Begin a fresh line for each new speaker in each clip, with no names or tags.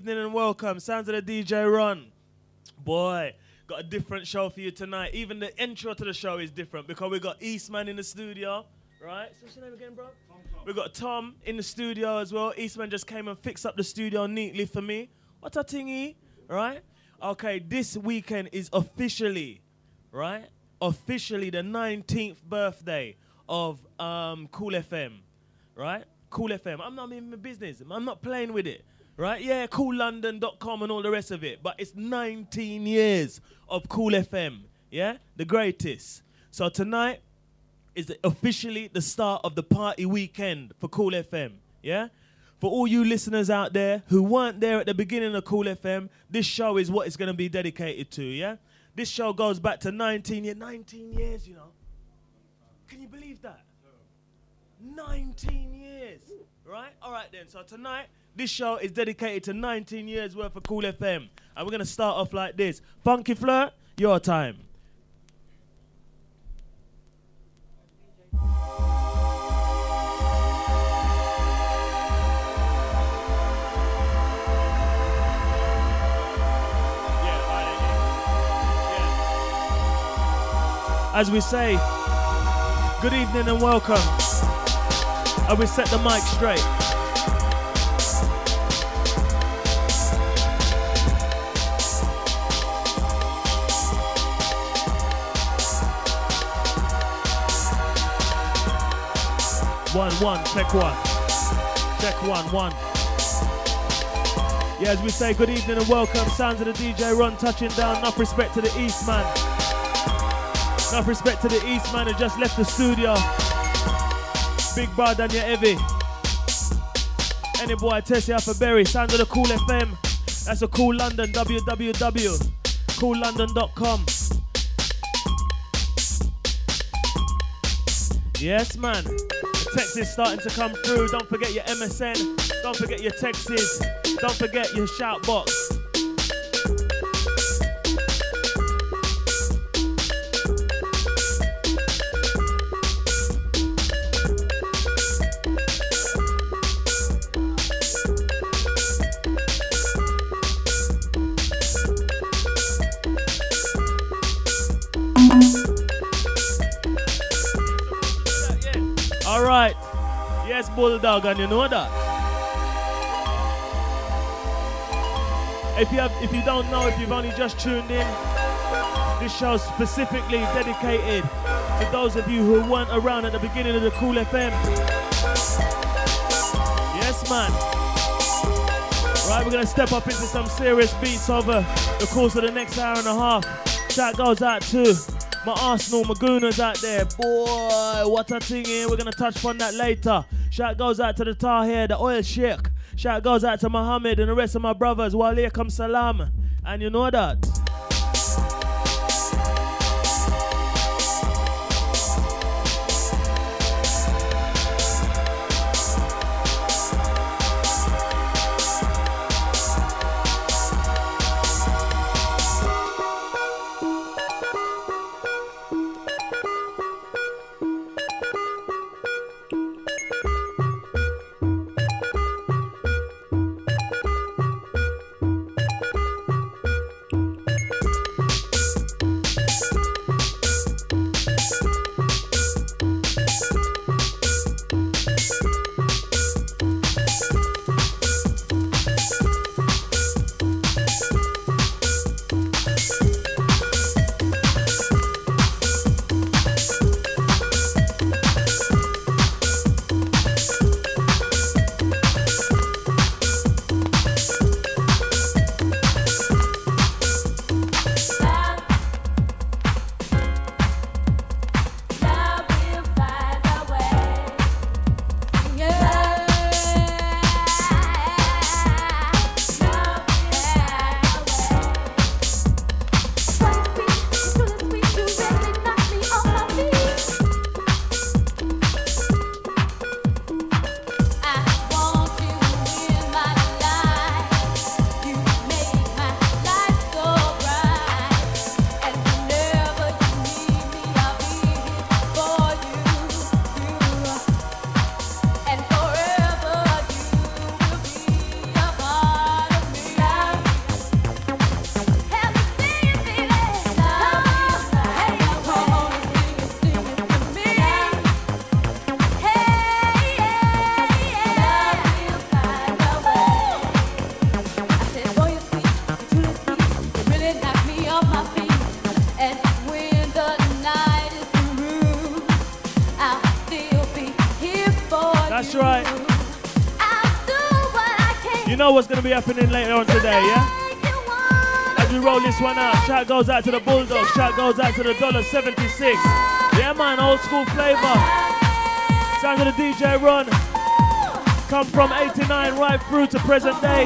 evening and welcome. Sounds of the DJ Ron. Boy, got a different show for you tonight. Even the intro to the show is different because we got Eastman in the studio, right? So what's your name again, bro? Tom. We got Tom in the studio as well. Eastman just came and fixed up the studio neatly for me. What a thingy, right? Okay, this weekend is officially, right? Officially the 19th birthday of Cool FM, right? Cool FM. I'm not in my business. I'm not playing with it. Right? Yeah, coollondon.com and all the rest of it. But it's 19 years of Cool FM. Yeah? The greatest. So tonight is officially the start of the party weekend for Cool FM. Yeah? For all you listeners out there who weren't there at the beginning of Cool FM, this show is what it's going to be dedicated to. Yeah? This show goes back to 19 years, you know. Can you believe that? 19 years. Right? All right then. So tonight, this show is dedicated to 19 years worth of Cool FM. And we're going to start off like this. Funky Flirt, your time. As we say, good evening and welcome. And we set the mic straight. One, check one. Check one. Yeah, as we say, good evening and welcome. Sounds of the DJ Ron touching down. Enough respect to the Eastman. Enough respect to the Eastman who just left the studio. Big bar Daniel Evie. Any boy, Tessie Alpha Berry. Sounds of the Cool FM. That's a Cool London. www.coollondon.com. Yes, man. The text is starting to come through. Don't forget your MSN. Don't forget your texts. Don't forget your shout box. Alright, yes, Bulldog, and you know that. If you don't know, if you've only just tuned in, this show's specifically dedicated to those of you who weren't around at the beginning of the Cool FM. Yes, man. Right, we're gonna step up into some serious beats over the course of the next hour and a half. Shout goes out to my Arsenal Magooners out there. Boy, what a thing here. We're going to touch upon that later. Shout goes out to the Tahir, the Oil Sheikh. Shout goes out to Muhammad and the rest of my brothers. Wa alaikum salam. And you know that. That's right. You know what's going to be happening later on today, yeah? As we roll this one out, shout goes out to the Bulldog, shout goes out to the $1.76. Yeah, man, old school flavor. Sound of the DJ Run. Come from 89 right through to present day.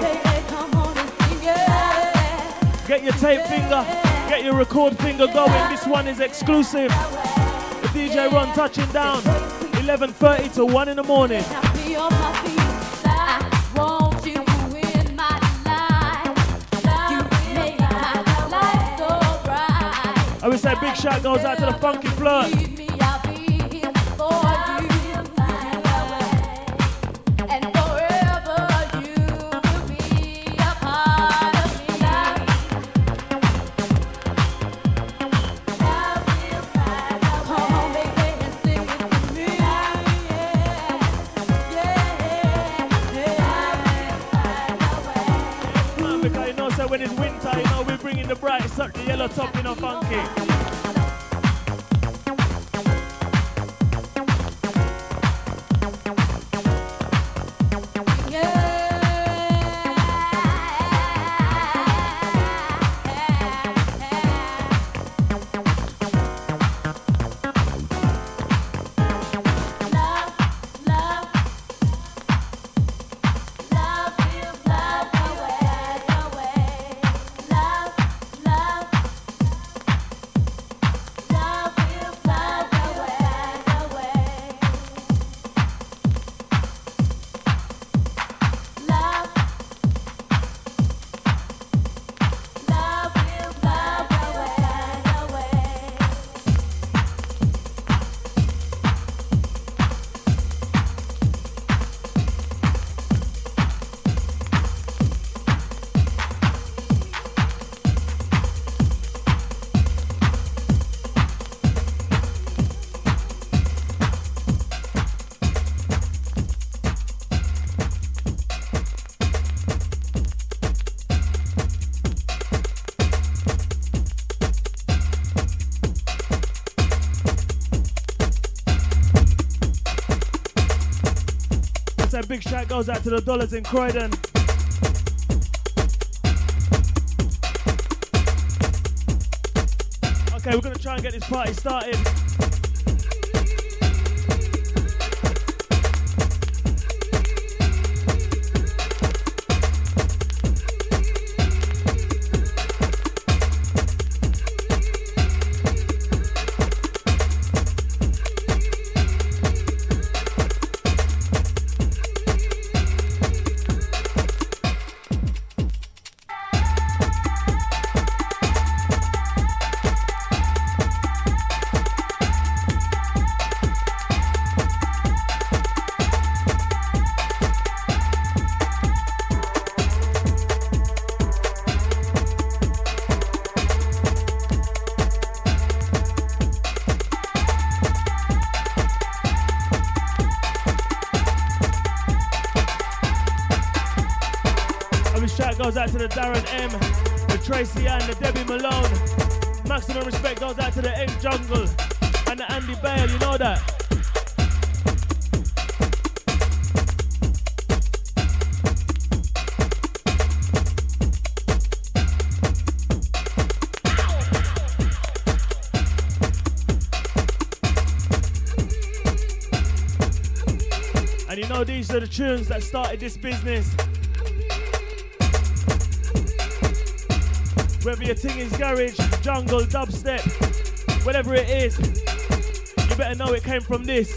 Get your tape finger, get your record finger going. This one is exclusive. The DJ Run touching down, 11:30 to 1 in the morning. I would say big shout goes out to the Funky Flirt. Because you know, so when it's winter, you know, we're bringing the bright, suck the yellow top, you know, funky. Big shout goes out to the Dollars in Croydon. Okay, we're gonna try and get this party started. Goes out to the Darren M, the Tracy Ann, the Debbie Malone. Maximum respect goes out to the M Jungle and the Andy Bale, you know that. And you know these are the tunes that started this business. Whether your thing is garage, jungle, dubstep, whatever it is, you better know it came from this.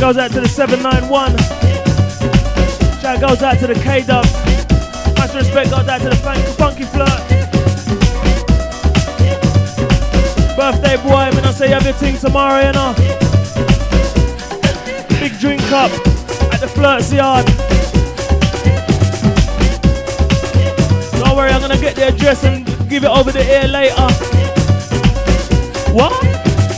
goes out to the 791. Shout goes out to the K-Dub. Much respect goes out to the Funky Flirt. Birthday boy, me not say you have your thing tomorrow, you know. Big drink up at the Flirt's yard. Don't worry, I'm gonna get the address and give it over the air later. What?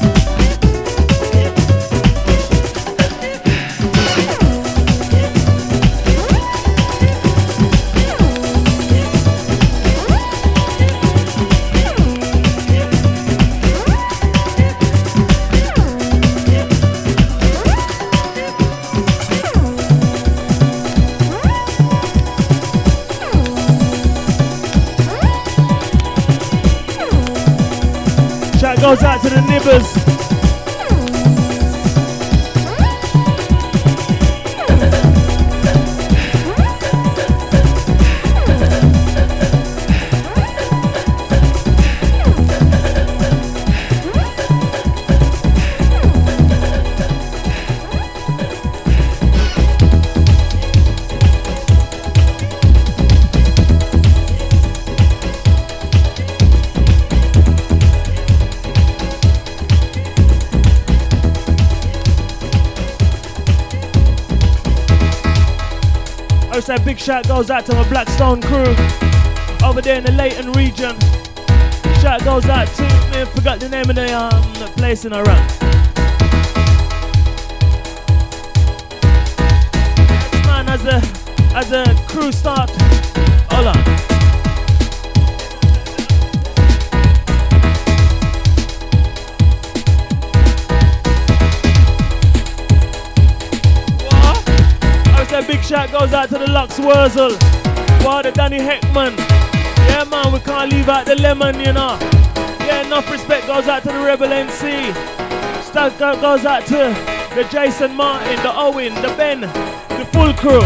Goes out to the nibbers. That big shout goes out to my Blackstone crew over there in the Leighton region. Shout goes out to me, I forgot the name of the place in Iraq. Man, as a crew start, hold on. Big shout goes out to the Lux Wurzel, for the Danny Heckman. Yeah man, we can't leave out the lemon, you know. Yeah, enough respect goes out to the Rebel MC. Stuff goes out to the Jason Martin, the Owen, the Ben, the full crew.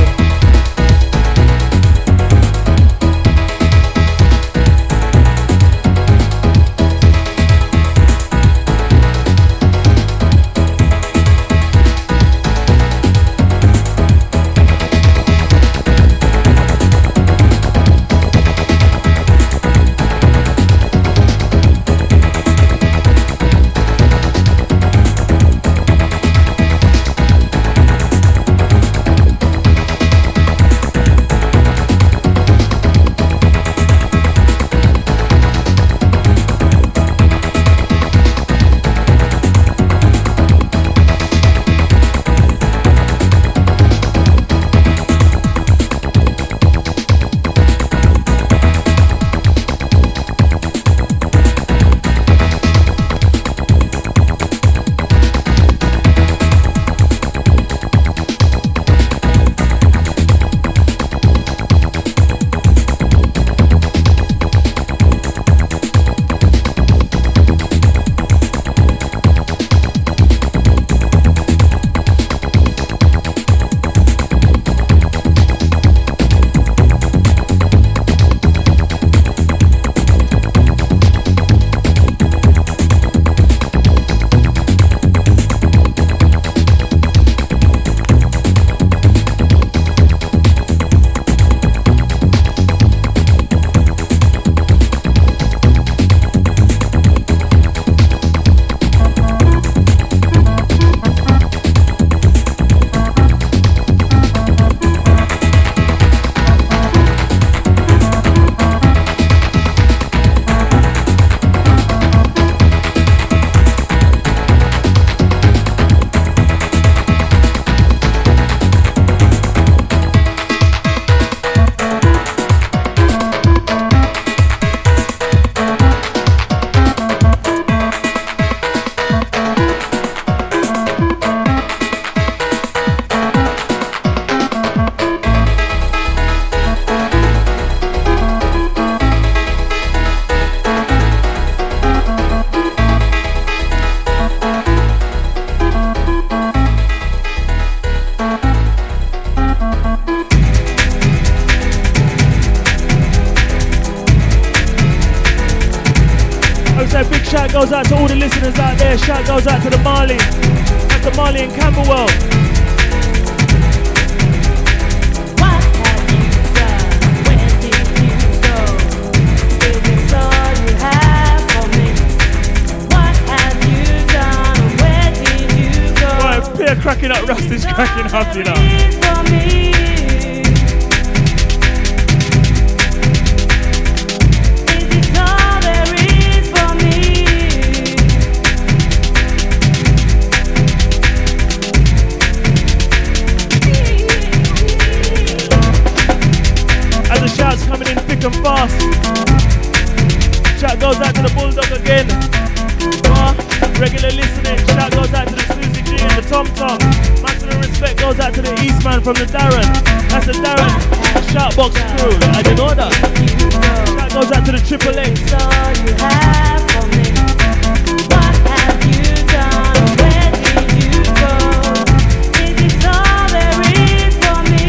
Shout goes out to all the listeners out there. Shout goes out to the Marley. That's the Marley in Camberwell. cracking up, you know. As the shouts coming in thick and fast. Shout goes out to the Bulldog again. Regular listening. Shout goes out to the Susie G and the Tom Tom. Maximum respect goes out to the Eastman from the Darren. That's the Darren Shoutbox crew. I didn't know that. Shout goes out to the Triple X.
All you have for me. What have you done? Where did you go? Is this all there is for me?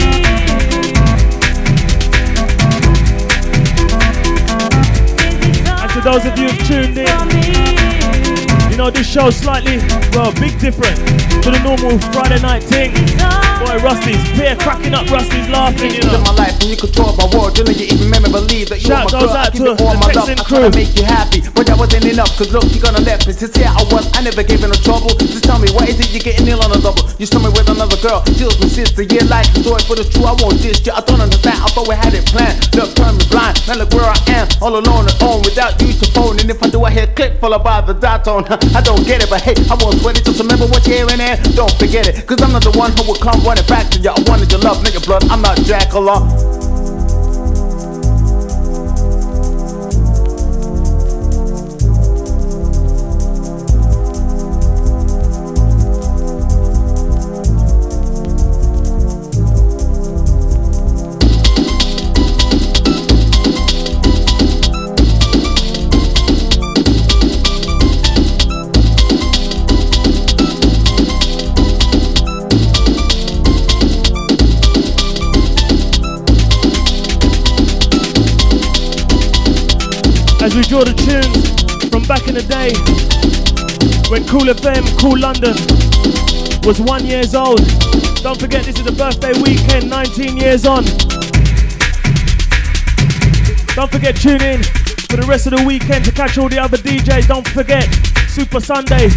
And to those of you who've tuned in, you know this show's slightly, well, big different to the normal Friday night thing. Boy, Rusty's peer cracking up, Rusty's laughing, you know.
My life and you control my world, you even made me believe that you
Shout
my
goes
girl.
out
I
to
give you all
the
my love.
Texan
I
crew.
try to make you happy, but that wasn't enough. Cause look, you're gonna let me. Since here I was, I never gave you no trouble. Just tell me, what is it you're getting ill on a double? You saw me with another girl, deals with sister. Yeah, like the story, but it's true. I won't dish you. I don't understand. I thought we had it planned. Look, turn me blind. Now look where I am, all alone and on, without you to phone. And if I do, I hear click followed by the dot tone. I don't get it, but hey, I won't sweat it. Just remember what you're hearing there. Don't forget it, cause I'm not the one who will come running back to you. I wanted your love, nigga blood. I'm not Dracula.
As we draw the tunes from back in the day when Cool FM, Cool London was 1 year old. Don't forget this is the birthday weekend, 19 years on. Don't forget tune in for the rest of the weekend to catch all the other DJs. Don't forget Super Sunday.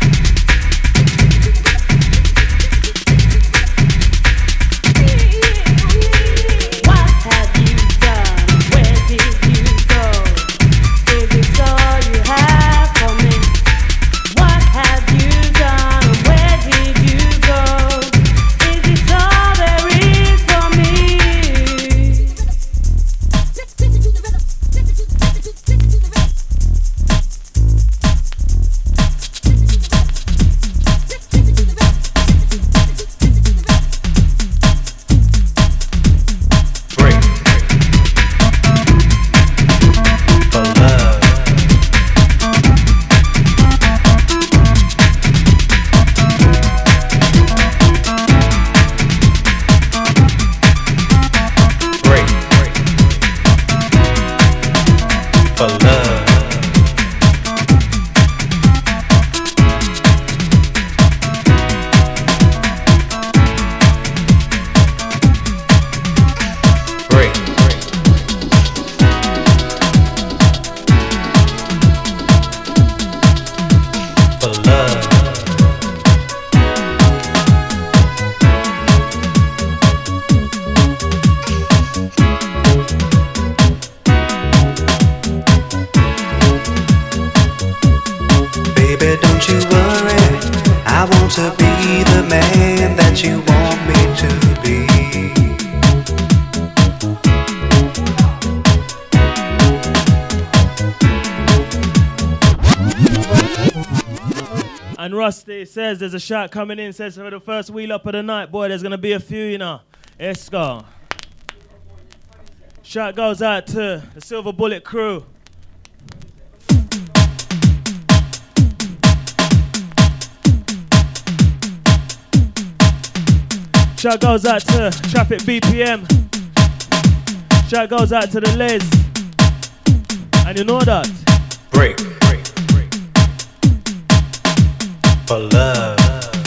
Rusty says there's a shot coming in, says for the first wheel up of the night, boy, there's going to be a few, you know. Let's go. Shot goes out to the Silver Bullet crew. Shot goes out to Traffic BPM. Shot goes out to the Les. And you know that.
Break. For love.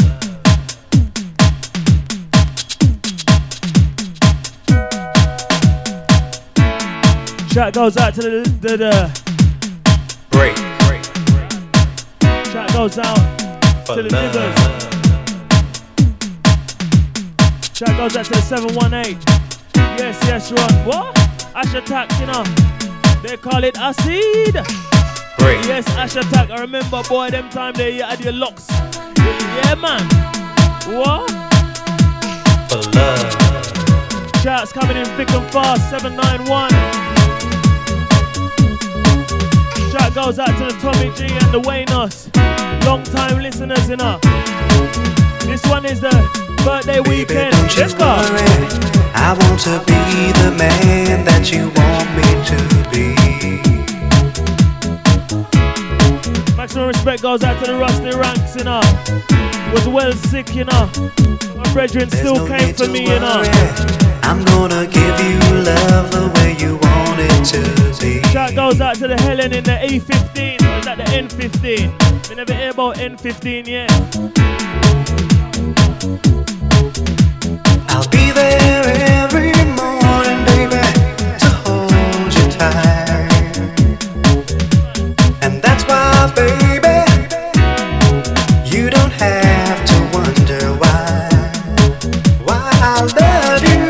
Shout goes out to the
break.
Shout goes out
for
to the
love.
niggas. Shout goes out to the 718. Yes, Ron. What? Ash Attack, you know. They call it acid.
Break.
Yes, Ash Attack. I remember, boy, them time they had your locks. Yeah, man. What?
For love.
Shouts coming in thick and fast. 791. Shout goes out to the Tommy G and the Waynos. Long time listeners, you know. This one is the birthday weekend. Let's go.
I want to be the man that you want me to be.
Maximum respect goes out to the Rusty Ranks, you know. Was well sick, you know. My brethren still came for me, you know.
I'm gonna give you love the way you want it to be.
Shout goes out to the Helen in the E15. Or is that the N15? We never hear about N15 yet.
I'll be there every morning, baby, to hold you tight. And that's why, baby, you don't have to wonder why I love you.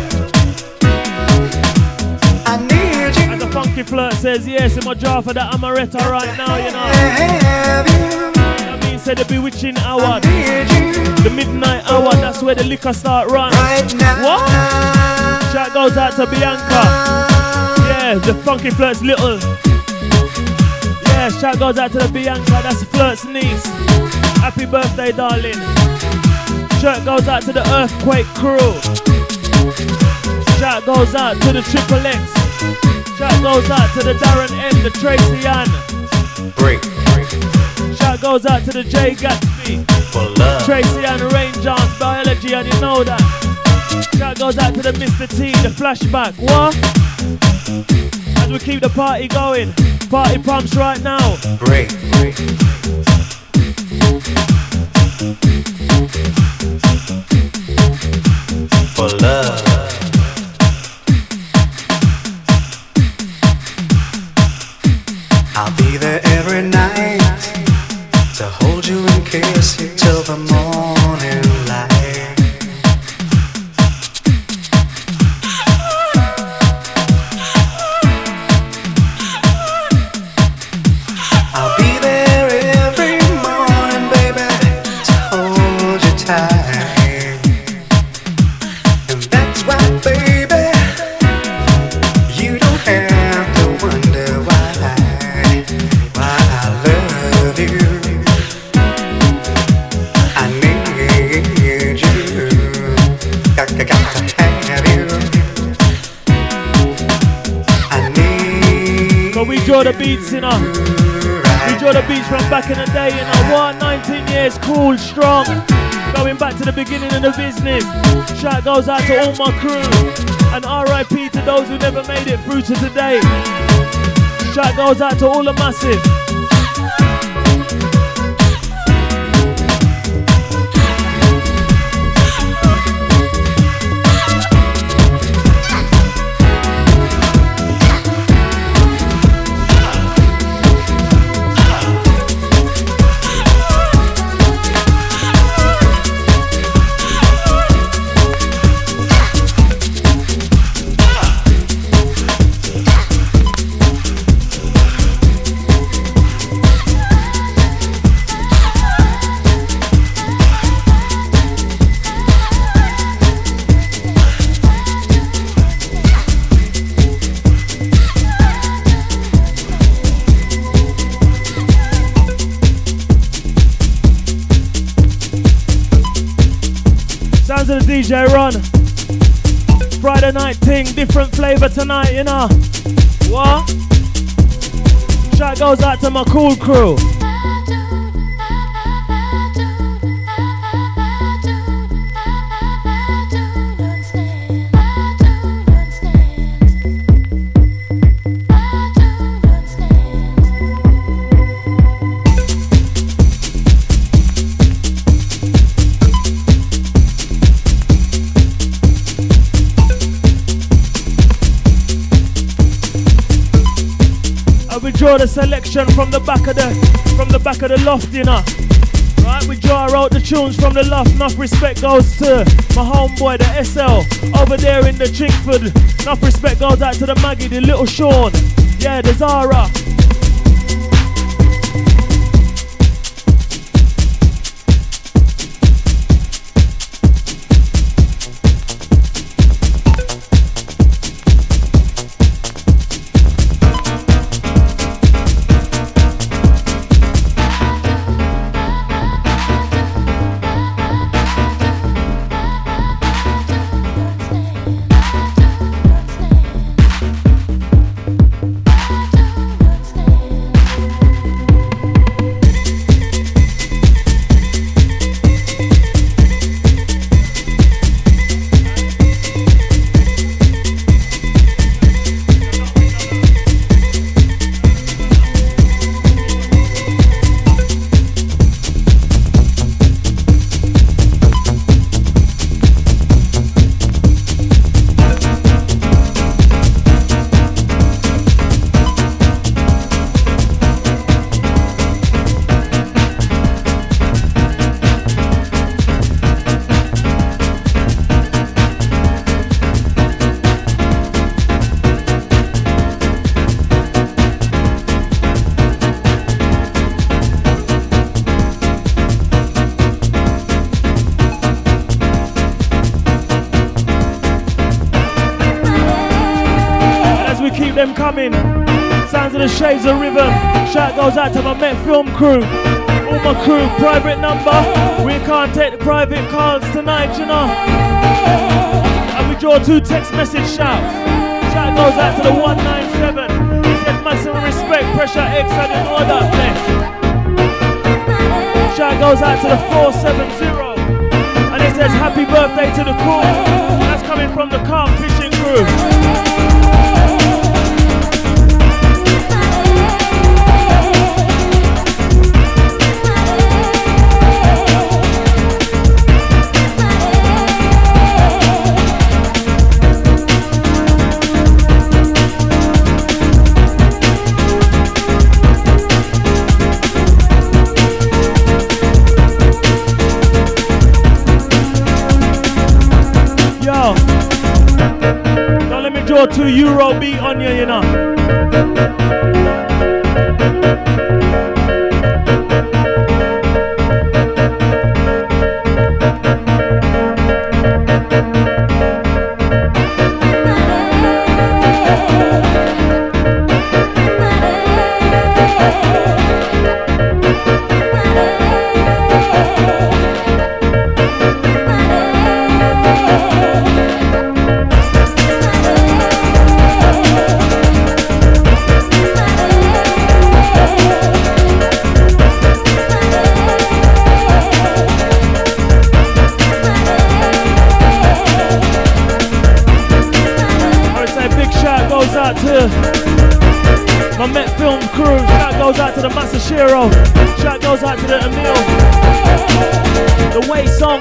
I need you.
As a funky flirt says, yes, in my jar for the Amaretto right now, you know.
Have you.
That means say the bewitching hour.
I need you.
The midnight hour, that's where the liquor start run.
Right now.
What? Shout goes out to Bianca. Yeah, the funky flirt's little. Yeah, shout goes out to the Bianca, that's Flirt's niece. Happy birthday, darling. Shout goes out to the Earthquake crew. Shout goes out to the Triple X. Shout goes out to the Darren N, the Tracy Ann.
Break.
Shout goes out to the J Gatsby.
For love.
Tracy and Rain Johns, biology, and you know that. Shout goes out to the Mr. T, the flashback. What? As we keep the party going. Party pumps right now.
Break. For love.
I'll be there every night to hold you and kiss you till the morning light. I'll be there every morning, baby, to hold you tight. And that's why, baby, you don't have to wonder why I love you. I need you. Got to have you. I need.
So we draw the beats, you know. We draw the beats from back in the day, you know. What? 19 years, cool, strong. Going back to the beginning of the business. Shout goes out to all my crew. And RIP to those who never made it through to today. Shout goes out to all the massive. Sounds of the DJ Ron. Friday night ting, different flavour tonight, you know. What? Shout goes out to my cool crew. Draw the selection from the back of the loft, you know. Right, we draw out the tunes from the loft. Enough respect goes to my homeboy, the SL, over there in the Chingford. Enough respect goes out to the Maggie, the little Sean. Yeah, the Zara. Them coming, sounds of the shades of rhythm. Shout goes out to my Met Film crew, all my crew. Private number, we can't take the private calls tonight, you know. And we draw 2 text message shouts. Shout goes out to the 197. He says maximum respect, pressure X, and in all that place. Shout goes out to the 470, and it says happy birthday to the crew. That's coming from the Carp Fishing crew. €2 beat on you, you know. My Met Film crew, shout goes out to the Masashiro, shout goes out to the Emil, the Way Song.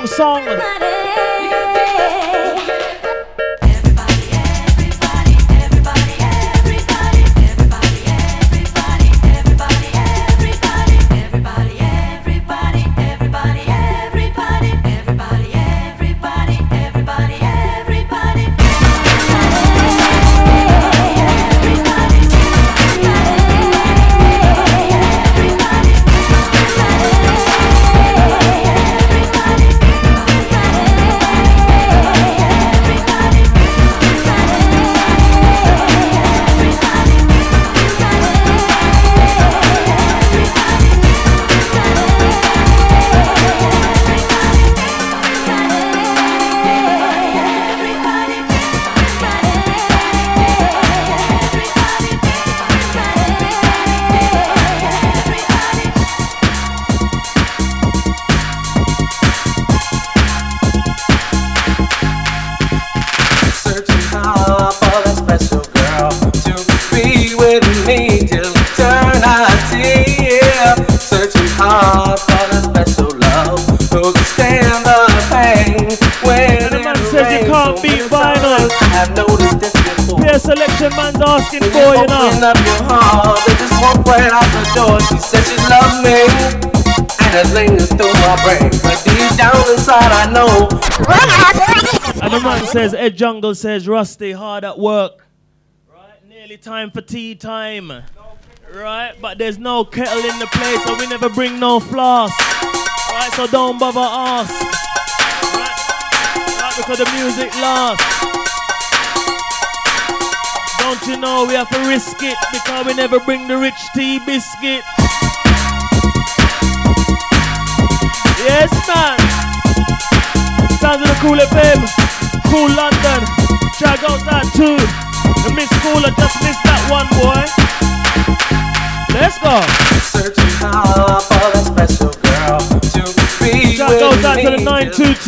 Selection man's asking for, you know.
Up your heart, they just walk right out the door. She said she loved me, and and it lingers through my brain. But deep down inside I know.
And the man says, Ed Jungle says, Rusty, hard at work. Right, nearly time for tea time. Right, but there's no kettle in the place, so we never bring no flask. Right, so don't bother us. Right, because the music lasts. Don't you know we have to risk it, because we never bring the rich tea biscuit. Yes, man. Sounds of the Cool FM, Cool London. Check out that too. The Miss Cooler just missed that one, boy. Let's go.
Searching hard for that special girl to be
Shout
with
goes out
me.
to the 922.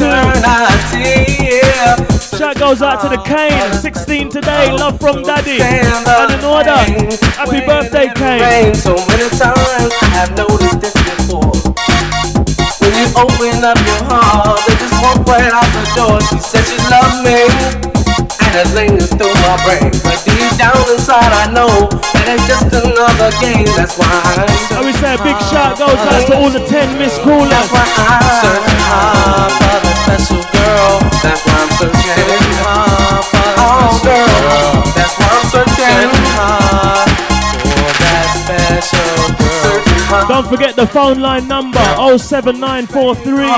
Shout goes out to the Kane. 16 today. Love from Daddy. And in order. Happy birthday, Kane.
So many times I have noticed this before. When you open up your heart, they just walk right out the door. She said she loved me, and it lingers through my brain. But deep down inside I know that it's just another game. That's why
And we say a big shout goes out to all the 10 Miss Coolers.
That's why I'm searching hard for the special girl. That's why I'm searching hard for the special girl. That's why I'm searching hard for that special girl.
Don't forget the phone line number 07943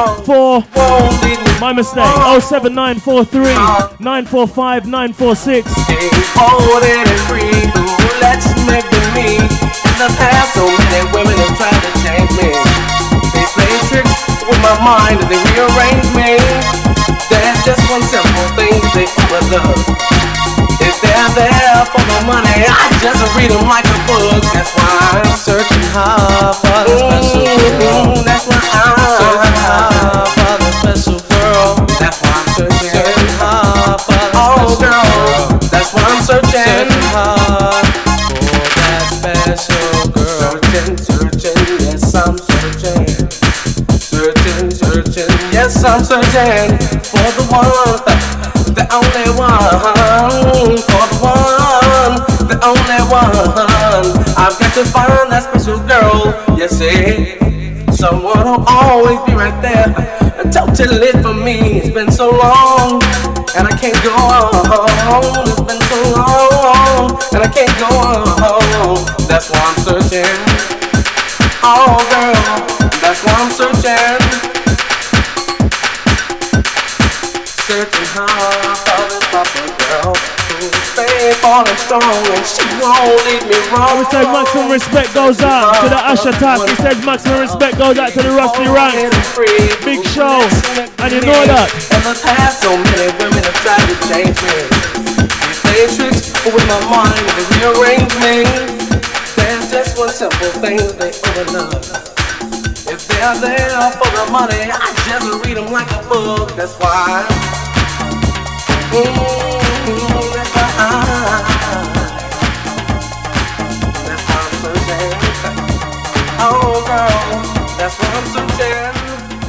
my mistake 07943 945 946.
Holding and free, let's make the me. In the past, so many women have tried to change me. They play tricks with my mind and they rearrange me. There's just one simple thing that they overlook. If they're there for the money, I just read them like a book. That's why I'm searching hard for the special girl. That's why I'm searching hard for the special girl. That's why I'm searching hard for the special girl. That's why I'm searching hard for that special girl. Searching, yes I'm searching. Searching, yes I'm searching for the one, the only one. For the one, the only one. I've got to find that special girl. Yes, someone who'll always be right there. Totally for me. It's been so long, and I can't go on. It's been so long, and I can't go on. That's why I'm searching. Oh, girl, that's why I'm searching. Searching hard for the proper girl who'll stay falling strong and she won't leave me wrong.
We say maximum respect goes out to the Ash Attack. He says maximum respect goes out to the Rusty Ranks. Big show, and you know that.
In the past, so many women have tried to change me. They play tricks with my mind, they rearrange me. There's just one simple thing that they overlook. If they're there for the money, I just read them like a book. That's why. That's why I'm searching. Oh, girl, that's why I'm searching.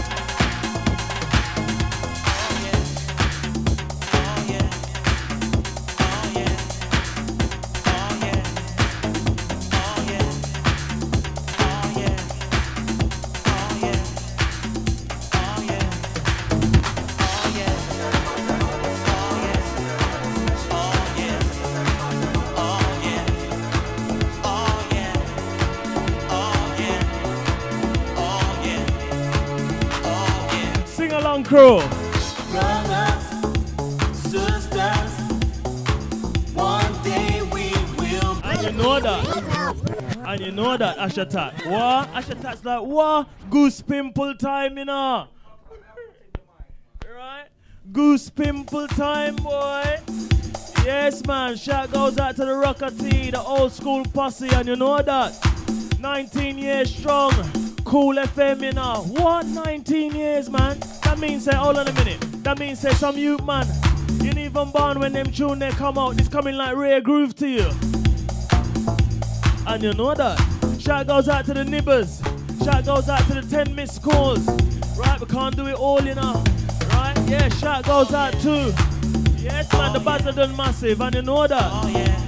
Crew.
Brothers, sisters, one day we will.
And you know that. And you know that, Ash Attack. What? Ash Attack's like, what? Goose pimple time, you know. Right? Goose pimple time, boy. Yes, man. Shout goes out to the Rocker T, the old school posse, and you know that. 19 years strong. Cool FM, you know. What? 19 years, man? That means, say, hold on a minute. That means, say, some youth, man. You ain't even born when them tune they come out. It's coming like rare groove to you. And you know that. Shout goes out to the nibbers. Shout goes out to the 10 missed calls. Right, we can't do it all, you know. Right? Yeah, shout goes out too. Yes, man, the buzz are done massive, and you know that.
Oh, yeah.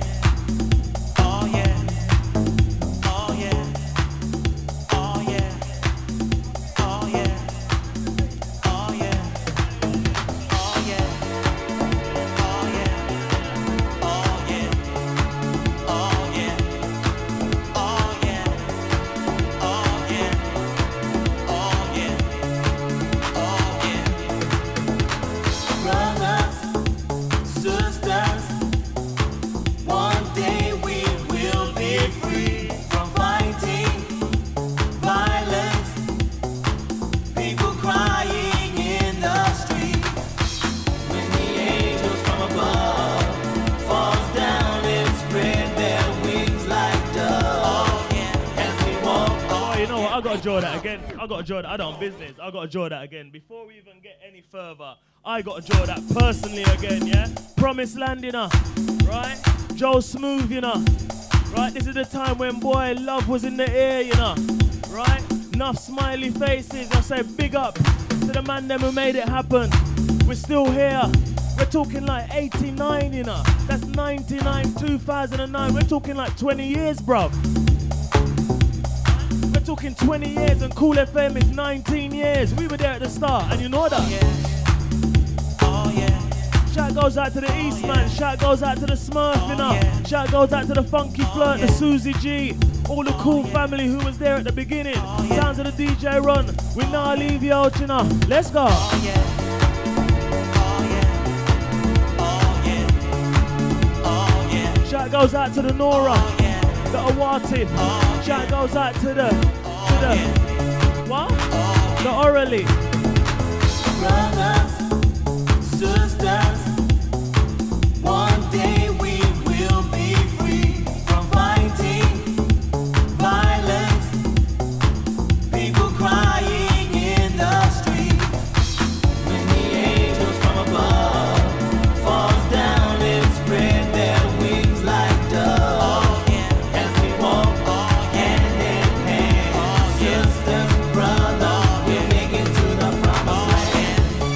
Oh, yeah. Oh, yeah. Oh, yeah.
gotta draw that again. I gotta draw that. I don't business. I gotta draw that again. Before we even get any further, I gotta draw that personally again, yeah? Promised Land, you know, right? Joe Smooth, you know, right? This is the time when, boy, love was in the air, you know, right? Enough smiley faces. I say big up to the man them who made it happen. We're still here. We're talking like 89, you know. That's 99, 2009. We're talking like 20 years, bro. We're talking 20 years and Cool FM is 19 years. We were there at the start, and you know that.
Oh yeah.
Shout goes out to the Eastman. Shout goes out to the Smurf, you know. Shout goes out to the Funky Flirt, the Susie G. All the cool family who was there at the beginning. Sounds of the DJ Run. We now leave you out, you know. Let's go. Shout goes out to the Nora, the Awati. Shout goes out to the what? The Orally.
Brothers, sisters, one day we will be free from fighting, violence, people crying in the street. When the angels from above falls down and spread their wings like doves, as we walk hand in hand, sisters, brothers, we're making to the promised land.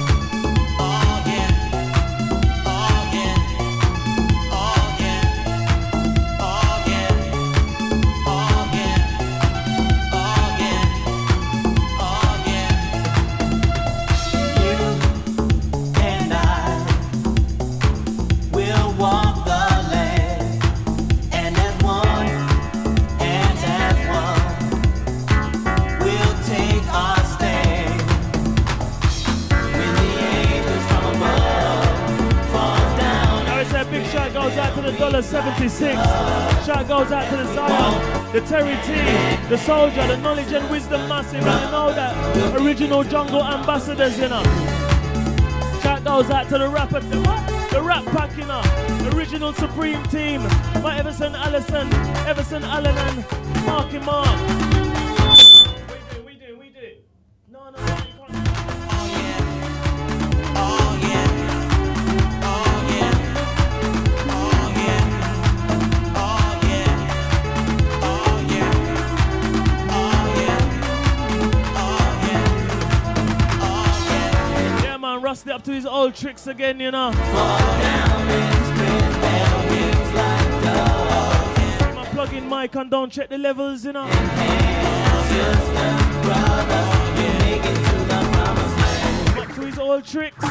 Goes out to the $1.76. Shout goes out to the Zion, the Terry T, the Soldier, the Knowledge and Wisdom Massive, and you know that original jungle ambassadors, you know. Shout goes out to the rapper, the Rap Pack, you know, original Supreme Team, my Everson Allison, Everson Allen and Marky Mark. We do. No, you can't. Rusty up to his old tricks again, you know. My plug-in mic and don't check the levels, you know. Back to his old tricks.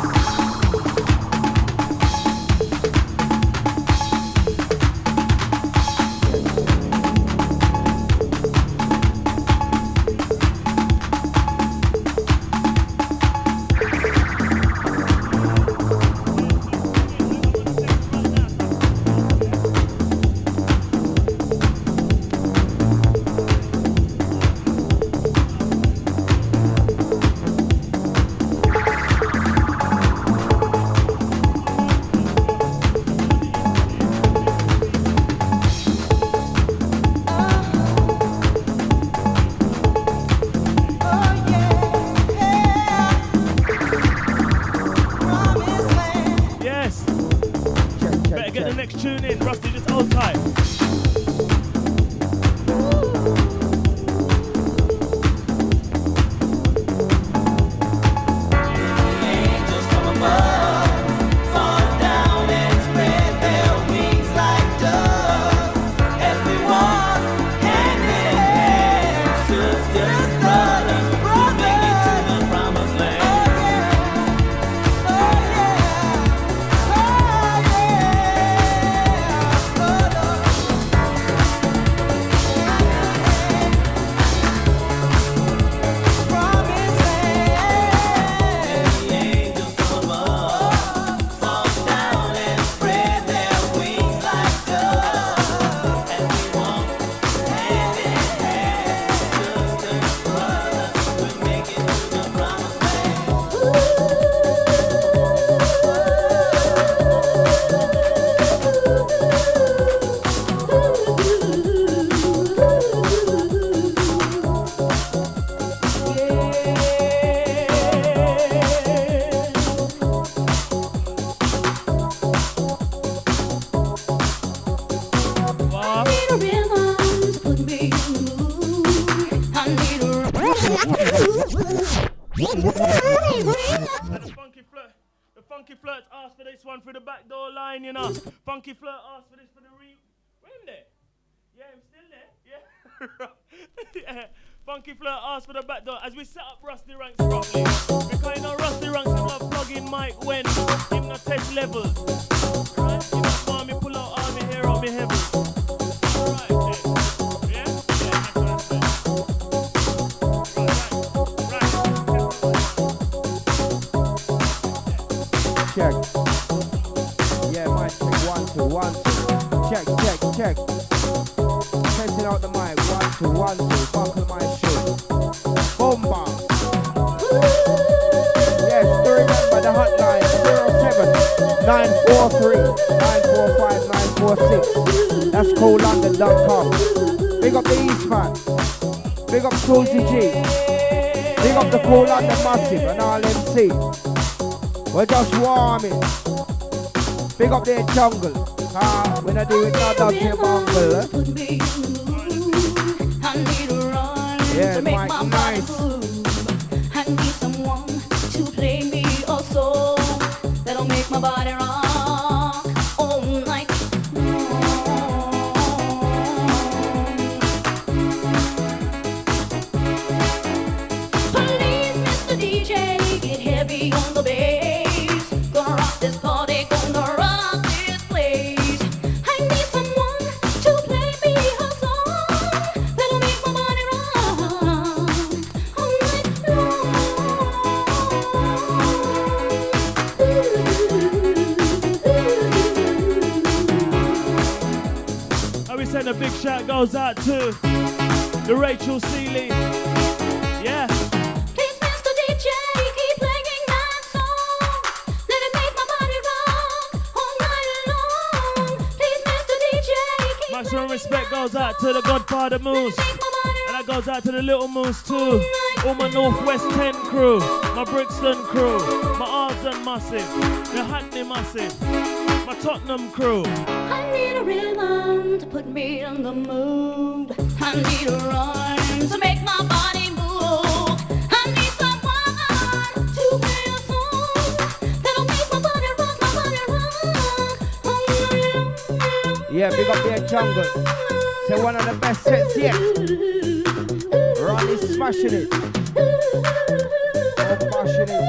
Tune in, Rusty, just hold tight. Flirts asked for this one for the back door line, you know. Funky Flirt asked for this for the Where him there? Yeah, I'm still there. Yeah. Funky Flirt asked for the back door as we set up Rusty Ranks properly. Because you know Rusty Ranks is not plug-in mic when him not test levels. Right? You must want me pull out all my hair out my heaven. Right, yeah? Yeah? Yeah, that's what I said.
Check. Yeah, mic check 1 2 1 2. Check. Testing out the mic 1 2 1 2. Buckle my shoe. Bomba. Yes, do remember the hotline 07 943 945 946. That's coolondon.com. Big up the East fan. Big up Susie G. Big up the Cool London Massive and all MC. We're just warming. Big up their jungle. When I do it now, that's your bungle. Yeah, Mike, nice.
I need someone to play me a song that'll make my body rock all night Please, Mr. DJ, get heavy on the bass. Gonna rock this party, gonna rock this place. I need someone to play me a song that'll make my body rock all night long.
And we send a big shout goes out to the Rachel Seeley. Yeah.
Please, Mr. DJ, keep playing that song. Let it make my body rock all night long. Please, Mr. DJ, keep
Maximum respect goes out to the Godfather Moose.
make my body
And that goes out to the Little Moose too. All my Northwest 10 crew. My Brixton crew. My Arsden Massive. The Hackney Massive. My Tottenham crew.
I need a rhythm to put me in the mood. I need a rhyme to make my body move. I need someone to play a song that'll make my body rock all night long.
Yeah, big up their jungle. Say one of the best sets yet. Ronnie's smashing it. I'm smashing it.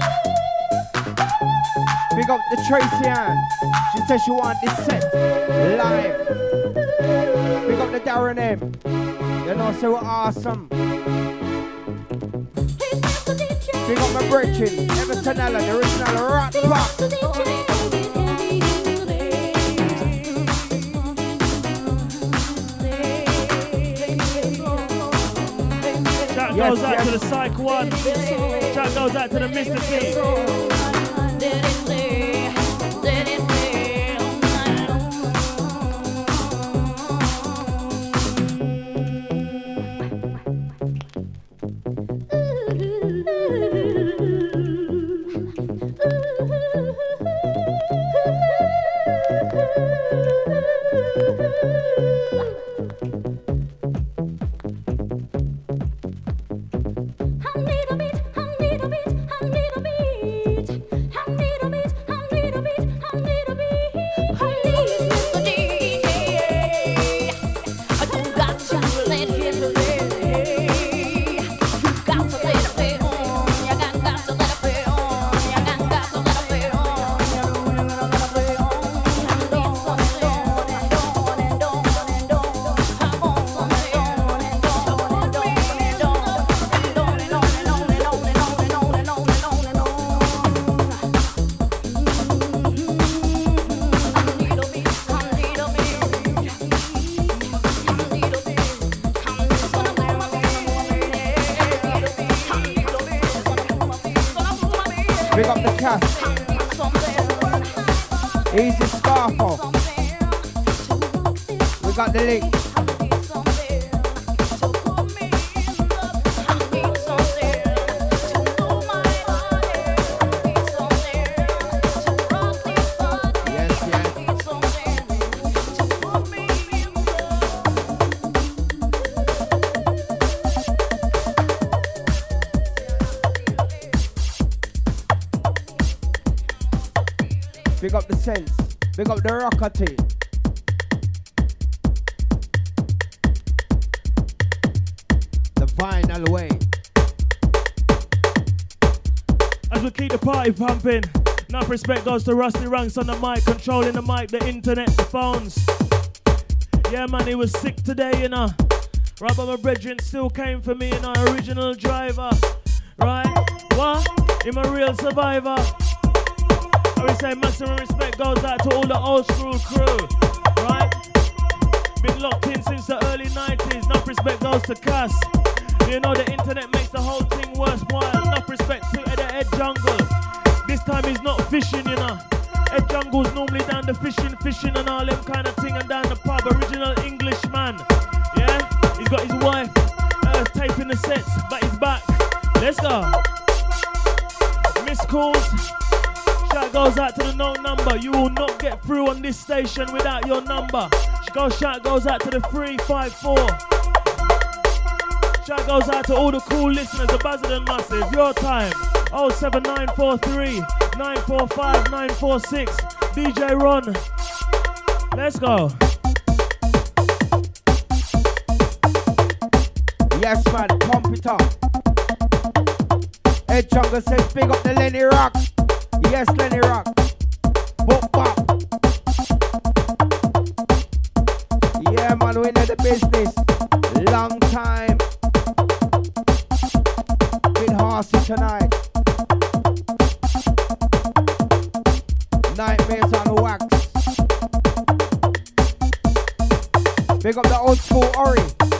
Big up the Tracy Ann. She says she want this set live. Big up the Darren M. You know, so we're awesome. Big up my brethren, Everton Allen, the original rock block.
Shout goes out to the Psych 1. Shout goes out to the Mr. T.
Big up the cast. Easy Scarfo. We got the link. Big up the sense. Big up the rocker team. The final way.
As we keep the party pumping, enough respect goes to Rusty Ranks on the mic, controlling the mic, the internet, the phones. Yeah, man, he was sick today, you know. Right, but my brethren still came for me, you know, original driver. Right? What? I'm a real survivor. I would say maximum respect goes out to all the old school crew. Right? Been locked in since the early 90s. Enough respect goes to Cass. You know the internet makes the whole thing worthwhile. Enough respect to Ed Jungle. This time he's not fishing, you know. Ed Jungle's normally down the fishing and all them kind of thing and down the pub. Original Englishman. Yeah? He's got his wife taping the sets, but he's back. Let's go. Miss calls. Shout goes out to the no number. You will not get through on this station without your number. Shout goes out to the 354. Shout goes out to all the cool listeners, the Basildon Massive. Your time, 07943 945 946. DJ Ron. Let's go.
Yes, man, pump it up. Ed Jungle says, big up the Lenny Rock. Yes, Lenny Rock. Bop, bop. Yeah, man, we know the business. Long time. Bit horsey tonight. Nightmares on wax. Big up the old school Ori.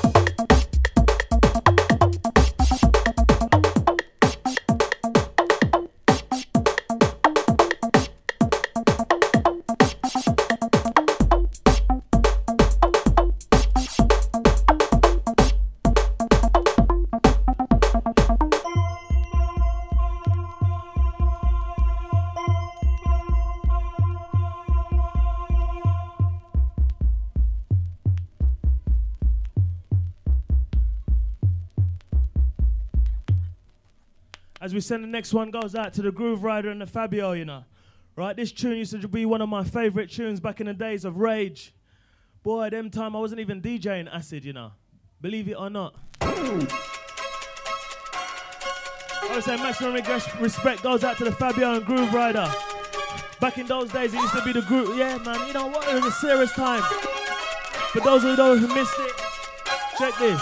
As we send the next one goes out to the Groove Rider and the Fabio, you know. Right, this tune used to be one of my favorite tunes back in the days of Rage. Boy, them time I wasn't even DJing acid, you know. Believe it or not. I would say maximum respect goes out to the Fabio and Groove Rider. Back in those days, it used to be the group. Yeah, man, you know what? It was a serious time. For those who missed it, check this.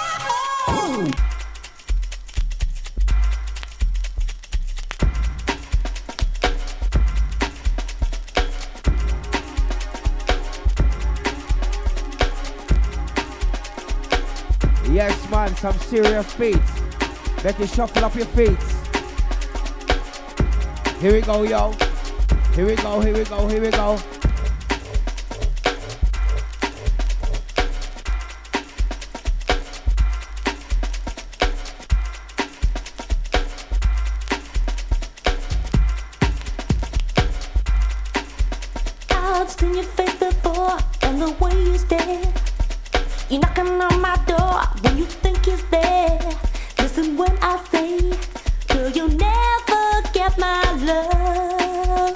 Yes, man, some serious beats. Make you shuffle up your feet. Here we go, yo. Here we go, here we go, here we go.
I've seen your face before and the way you stare. You're knocking on my door when you think it's there. Listen when I say, girl, you'll never get my love.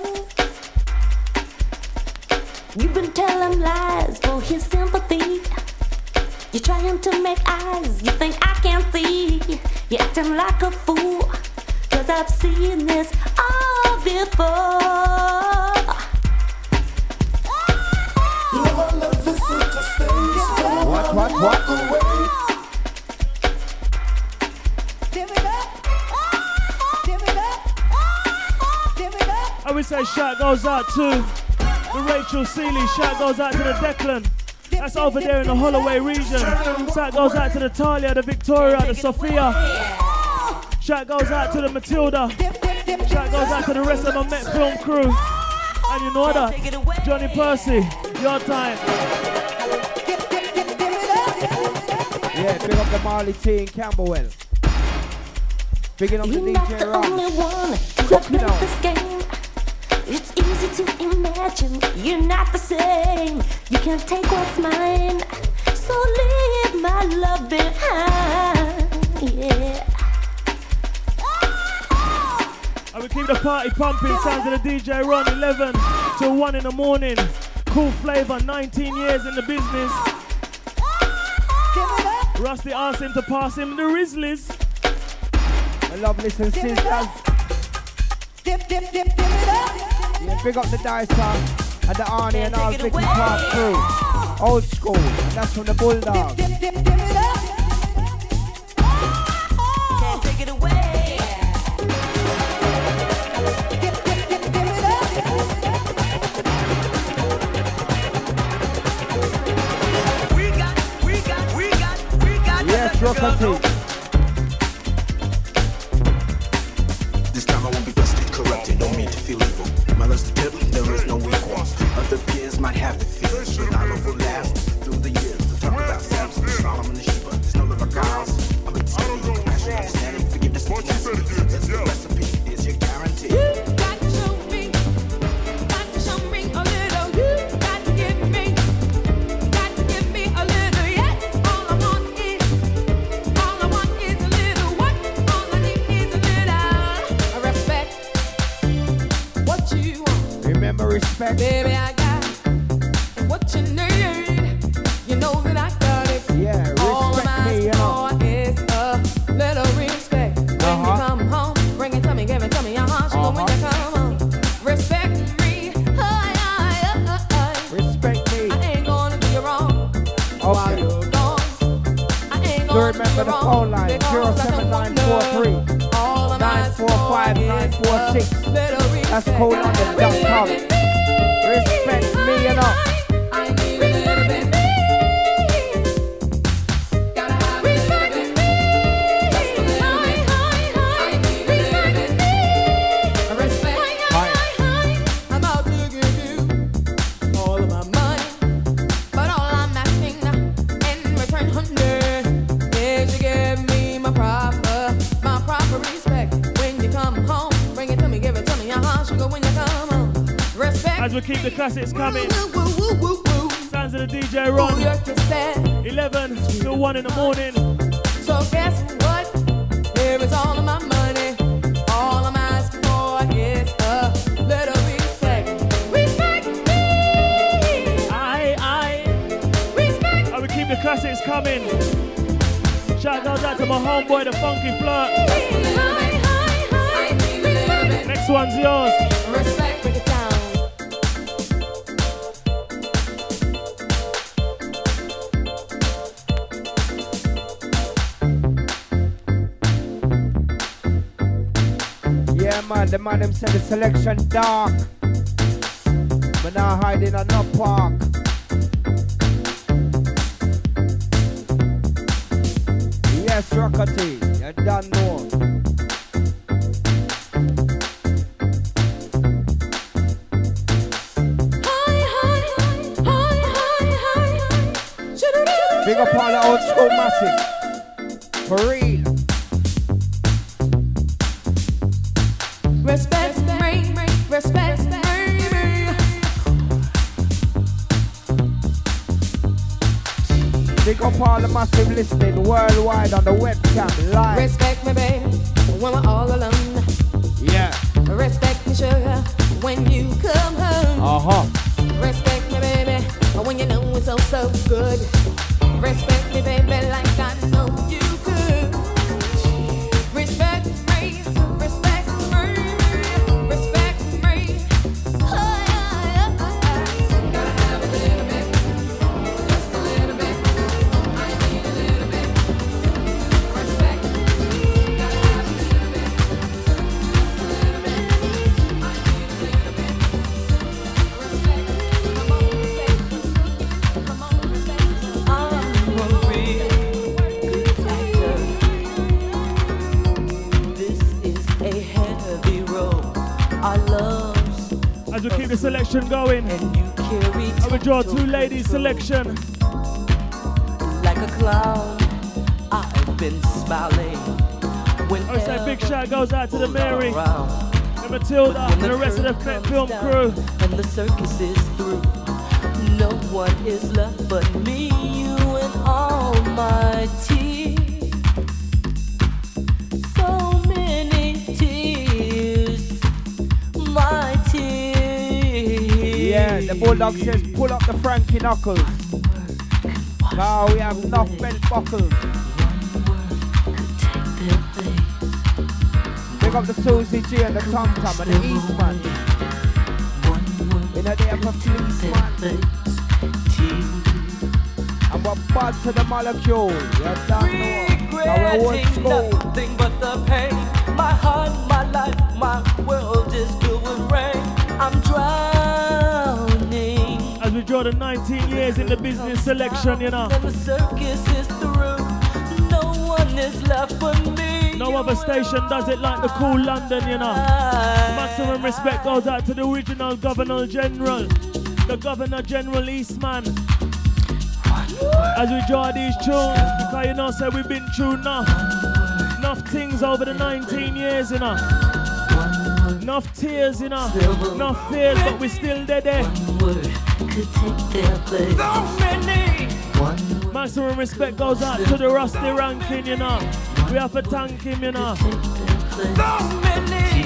You've been telling lies for his sympathy. You're trying to make eyes you think I can't see. You're acting like a fool, 'cause I've seen this all before.
What?
I would say shout goes out to the Rachel Seeley, shout goes out to the Declan. That's over there in the Holloway region. Shout goes out to the Talia, the Victoria, the Sophia. Shout goes out to the Matilda. Shout goes out to the rest of the Met Film crew. And you know that, Johnny Percy, your time.
Yeah, big up the Marley T in Camberwell. Bigging up the
You're not
DJ
the only
Ross.
one to
Cooking
play
out.
this game. It's easy to imagine you're not the same. You can't take what's mine, so leave my love behind. Yeah.
I will keep the party pumping. Sounds of the DJ Ron 11. till 1 in the morning. Cool Flavor, 19 years in the business. Rusty asked him to pass him the Rizzlies.
My lovely sisters. Yeah, big up the Dicer and the Arnie and all Vicky Park crew. Old school, and that's from the Bulldog.
Can't take it away.
Yes, Rockety.
This time I won't be busted, corrupted, don't mean to feel evil. My love's the devil, there is no equal. Other peers might have the fears, but our love will last through the years. We talk about Samson, Solomon, and Sheba. There's no love like ours. I'm extending compassion, understanding, forgiveness, and tenacity. That's the recipe, is your guarantee.
Got to show me a little. You got to give me a little. Yes, all I want is a little. What? All I need is a little. Respect what you want,
Remember respect.
baby. I got what you need. You know that I got it.
Yeah,
All I'm
respect me, you know.
asking for is a little respect. When you come home, bring it to me, give it to me. Sugar, when you come home, respect me.
Respect me.
I ain't gonna do you wrong while
Okay.
you're gone. I ain't
So
gonna
remember
do you
the
wrong
phone line,
because I don't want
07943
none. All I'm asking
945
for is
946.
a little respect.
That's coldlondon.com. Respect me, you know.
I need a little bit. Gotta have a little bit. Just a little bit. I need a little bit. Respect. I'm about to give you all of my money, but all I'm asking in return, honey, is you give me my proper respect. When you come home, bring it to me, give it to me. Sugar, when you come home, respect.
As we keep the classics coming.
Woo, woo, woo, woo, woo.
Sounds of the DJ
Ooh,
Ron.
you're kissing.
11 till 1 in the morning.
So guess what? Here is all of my money. All I'm asking for is a little respect. Respect me. Respect.
And we keep the classics coming. Shout out to my homeboy, the Funky Flirt.
I need a little bit.
Next one's yours.
Respect, break it down.
Yeah, man, the man them said the selection dark. But now hiding on no park. Yes, Rockety, you done know. Big up all the old school massive. For real.
Respect me. Respect me.
Big up all the massive listening worldwide on the webcam live.
Respect me, baby, when we're all alone.
Yeah.
Respect me, sugar, when you come home. Respect me, baby, when you know it's all so good. Respect me, baby, like I know you could. Respect me, respect me, respect me. Gotta have a little bit, just a little bit. I need a little bit. Respect. Gotta have a little bit, just a little bit. I need a little bit. Respect. Come on, respect. Come on, respect.
I'm a real good actor. This is a heavy role. Our loves
As we keep the selection going.
and you carry
I will draw two
total
ladies
control.
selection.
Like a clown, I've been smiling.
I say big shout goes out to the Mary,
Around.
the Matilda, and the rest of the film crew.
And the circus is through. No one is left but me, you, and all my tears. So many tears, my tears.
Yeah, the Bulldog says pull up the Frankie Knuckles. Now we have enough belt buckles. Pick up the Susie G and the Tom Tom and the Eastman. In a day of a policeman. And we're bad to the molecule. You don't know. Now we're old school.
Nothing but the pain. My heart, my life, my world is filled with rain. I'm drowning.
As we draw the 19 years in the business selection, you know.
And the circus is through. No one is left for me.
No other station does it like the cool London, you know. Maximum respect goes out to the original Governor General, the Governor General Eastman. As we draw these tunes, because you know, say we've been through enough things over the 19 years, you know. Enough tears, you know. Enough fears, but we still there.
So many.
Maximum respect goes out to the Rusty Rankin, you know. We have to thank him, you know.
So many.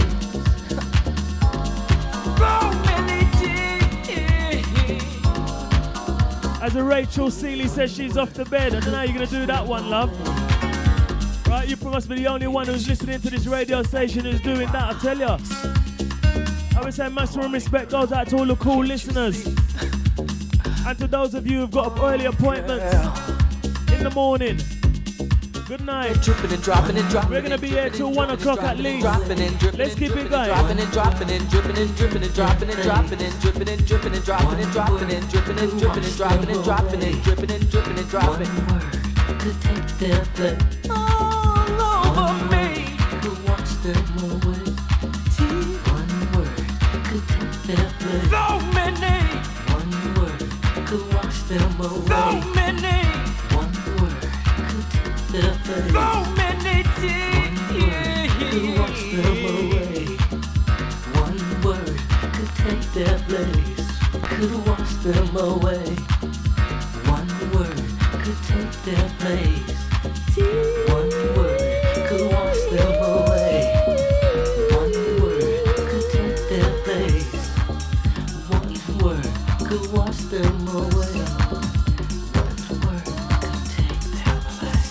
So many tears.
As a Rachel Seeley says she's off to bed. I don't know how you're going to do that one, love. Right, you must be the only one who's listening to this radio station who's doing that, I tell you. I would say maximum respect goes out to all the cool listeners. And to those of you who've got early appointments in the morning. Good night.
Dripping and dropping and dropping.
We're going to be here till 1 o'clock at least. Let's keep it going.
Dropping and dropping and dripping and dripping and dropping and dropping and dripping and dripping and dropping and dropping and dripping and dripping and dropping and dropping and dripping and dripping and dropping. Could take their blood all over me. Could wash them away. One word could take their blood. So many. One word could wash them away. So many. One word could take their blood. So many tears could wash them away. One word could take their place. Could wash them away. One word could take their place. One word could wash them away. One word could take their place. One word could wash them away. One word could take their place.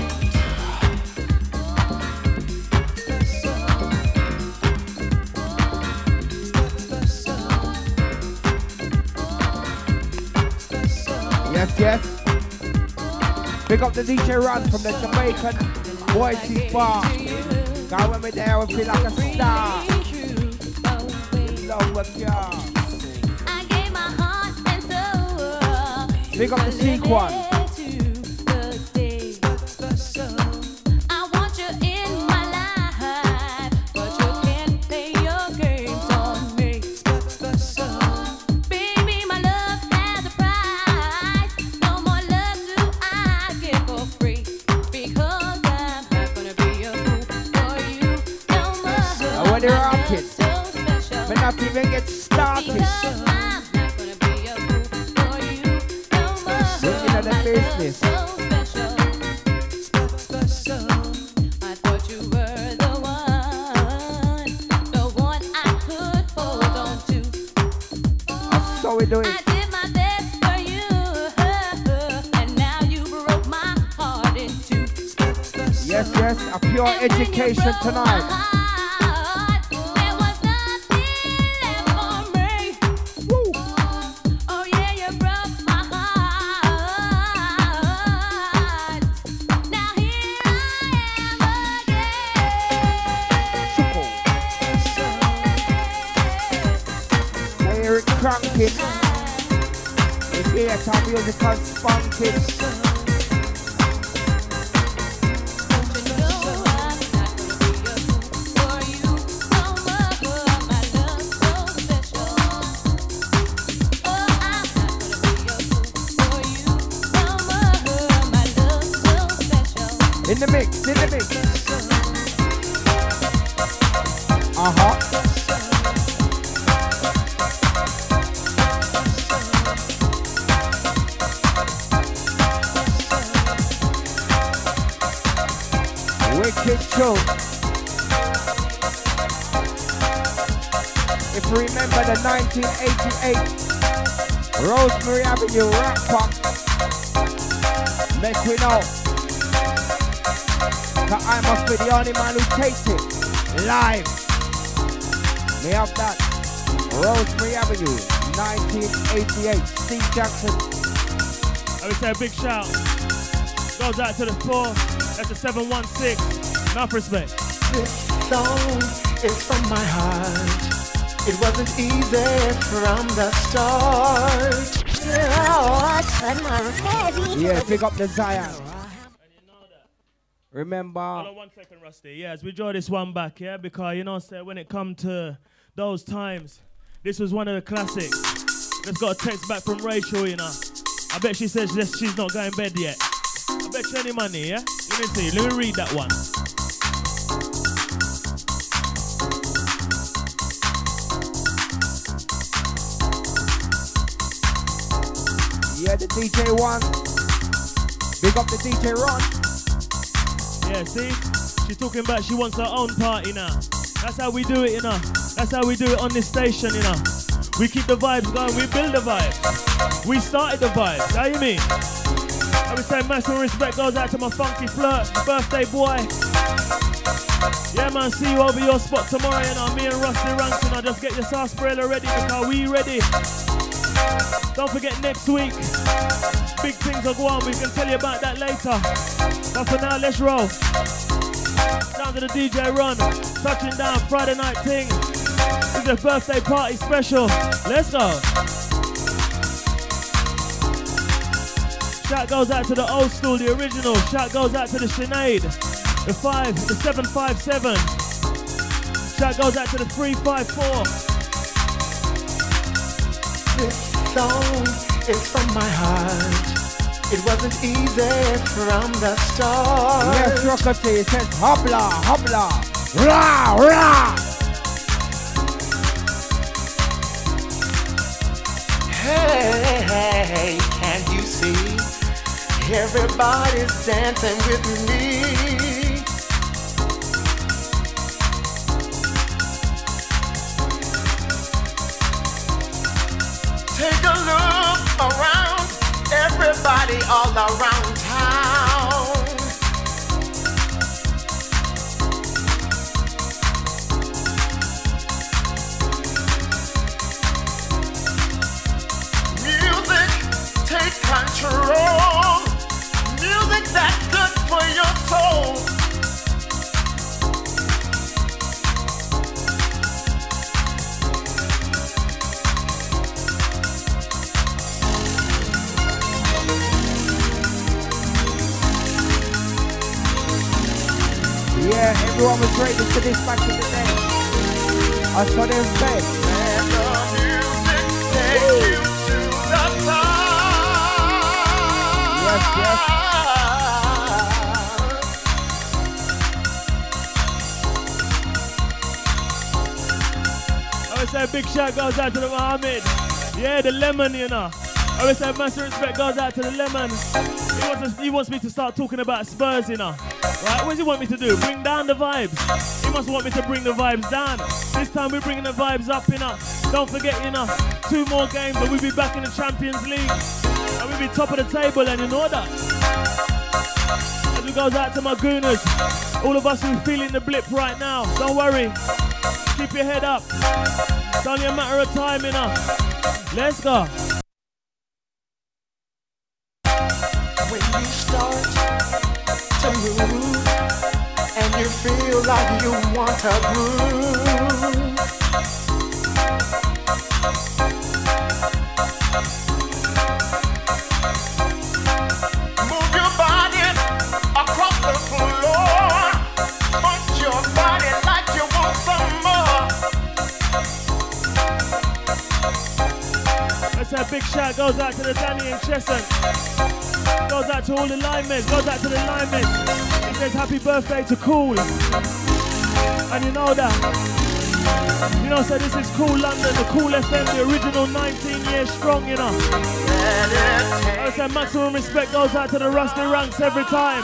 Yes, yes. Pick up the DJ Ron from the Jamaican Voices Bar. God, when we're there, we feel like a star. Love with ya.
I gave my heart and soul.
Pick up the sequence.
I want you in my life, but you can't play your games on me. Baby, my love has a price. No more love do I give for free. Because I'm not gonna be a fool for you no more.
And when they're out it,
So special.
may not even get started.
Because I'm not gonna be a fool for you no more.
We're in the business.
So special. I thought you were the one I could hold on to.
So we do
I
it.
did my best for you, and now you broke my heart in two.
Yes, yes. A pure
And when you
education
broke my
tonight.
heart, there was nothing left for me. Oh yeah, you broke my heart. Now here I am again.
Eric Crankin. It's here, time musical spunking.
You know I'm not gonna be a fool for you no more. My love's so special. Oh, I'm not gonna be a fool for you no more. My love's so special.
In the mix, in the mix. Uh-huh. Wicked show. If remember the 1988 Rosemary Avenue Rat Pop. Make we know. Cause I must be the only man who takes it live. May have that. Rosemary Avenue, 1988. Steve Jackson.
I would say a big shout. Goes out to the 4. That's a 716. Enough respect.
This song is from my heart. It wasn't easy from the start.
Yeah, pick up the Zion. Remember.
Hold on 1 second, Rusty. Yeah, as we draw this one back, yeah, because you know, say when it come to those times, this was one of the classics. Just got a text back from Rachel, you know. I bet she says she's not going to bed yet. I bet you any money, yeah? Let me see. Let me read that one.
Yeah, the DJ one. Big up the DJ Ron.
Yeah, see? She's talking about she wants her own party now. That's how we do it, you know. That's how we do it on this station, you know. We keep the vibes going, we build the vibes. We started the vibes, how you mean? I would say massive respect goes out to my funky flirt, birthday boy. Yeah man, see you over your spot tomorrow, you know. Me and Rusty Ranks, you know, just get your sarsaparilla ready because we ready. Don't forget next week, big things are going on, we can tell you about that later. But for now, let's roll. Down to the DJ Run, touching down Friday night thing. It's a birthday party special. Let's go. Shout goes out to the old school, the original. Shout goes out to the Sinead, the 5, the 757. Shout goes out to the 354.
This song is from my heart. It wasn't easy from the start.
Yes, Rockety, it says hopla, hopla, rah, rah.
Hey, can't you see? Everybody's dancing with me. Take a look around, everybody all around town. Music, take control. Music that's good for your soul.
Yeah, everyone was ready to this back in the day. I saw them say.
And the music take you to the top.
Yes, yes.
I would say a big shout goes out to the Mohammed. Yeah, the Lemon, you know. I would say massive respect goes out to the Lemon. He wants me to start talking about Spurs, you know. Right, what does he want me to do? Bring down the vibes. He must want me to bring the vibes down. This time we're bringing the vibes up, you know. Don't forget, you know, 2 more games and we'll be back in the Champions League. And we'll be top of the table, and you know that. As it goes out to my gooners, all of us who are feeling the blip right now, don't worry. Keep your head up. It's only a matter of time, you know. Let's go.
When you start to move and you feel like you want to groove, move your body across the floor, punch your body like you want some more.
That's a big shout goes out to the Danny and Chesson. Goes out to all the linemen, goes out to the linemen. He says happy birthday to Cool. And you know that. You know, so this is Cool London, the Cool FM, the original 19 years strong, you know. I say maximum respect goes out to the Rusty Ranks every time.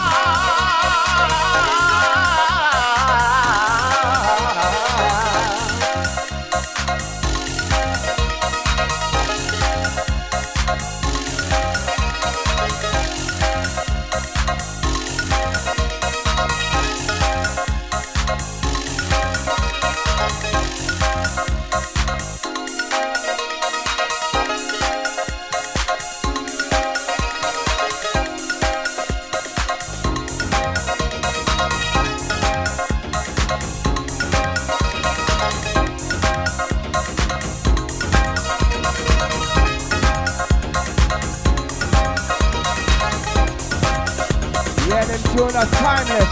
tune are timeless.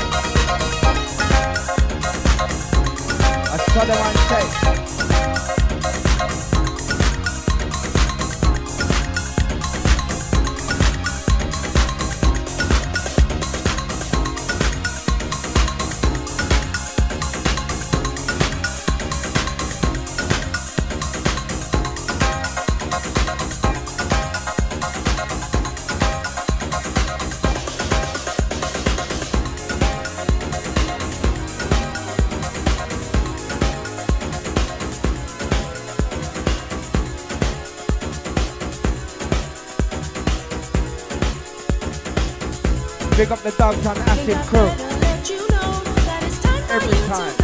I saw them on tape. Big up the dogs on Acid Crew. Every time.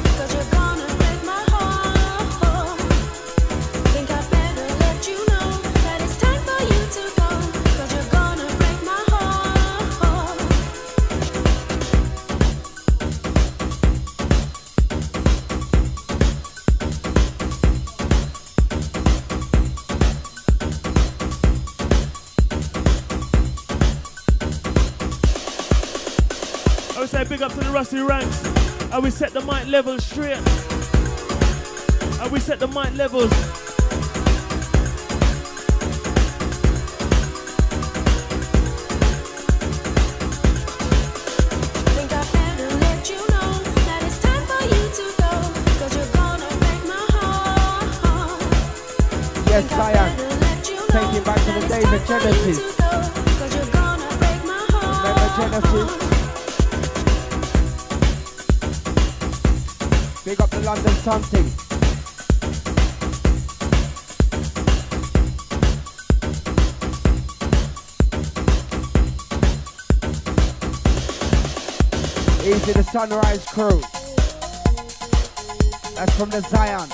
Big up to the Rusty Ranks. And we set the mic levels straight. And we set the mic levels.
Yes, I am. Taking back to the days of Genesis. Remember Genesis? Big up the London something. Easy the Sunrise Crew. That's from the Zion.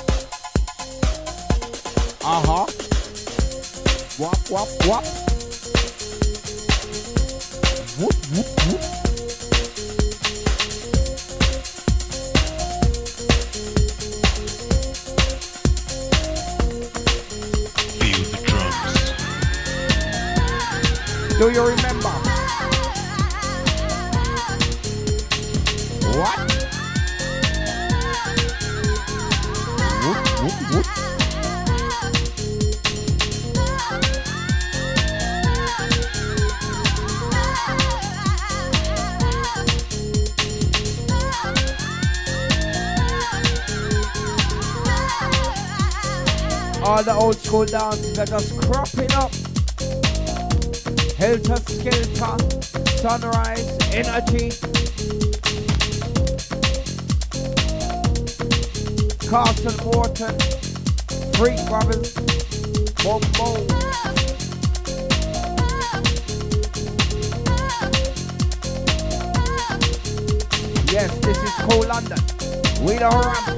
Wop, wop, wop. Whoop, whoop, whoop. Do you remember? What? Whoop, whoop, whoop. All the old school dances are just cropping up. Helter Skelter, Sunrise, Energy, Carson Morton, Freak Brothers, Boom Boom. Yes, this is Cool London. We don't run.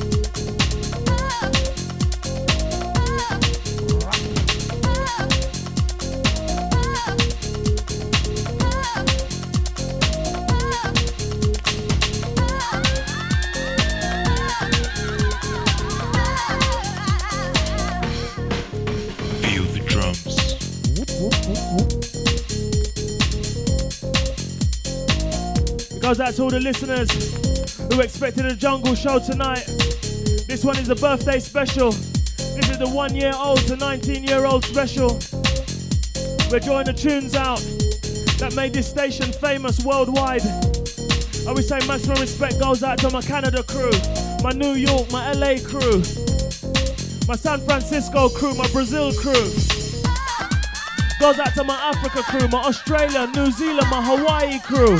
Goes out to all the listeners who expected a jungle show tonight. This one is a birthday special. This is the 1-year-old to 19-year-old special. We're drawing the tunes out that made this station famous worldwide. I would say maximum respect goes out to my Canada crew, my New York, my LA crew, my San Francisco crew, my Brazil crew. Goes out to my Africa crew, my Australia, New Zealand, my Hawaii crew.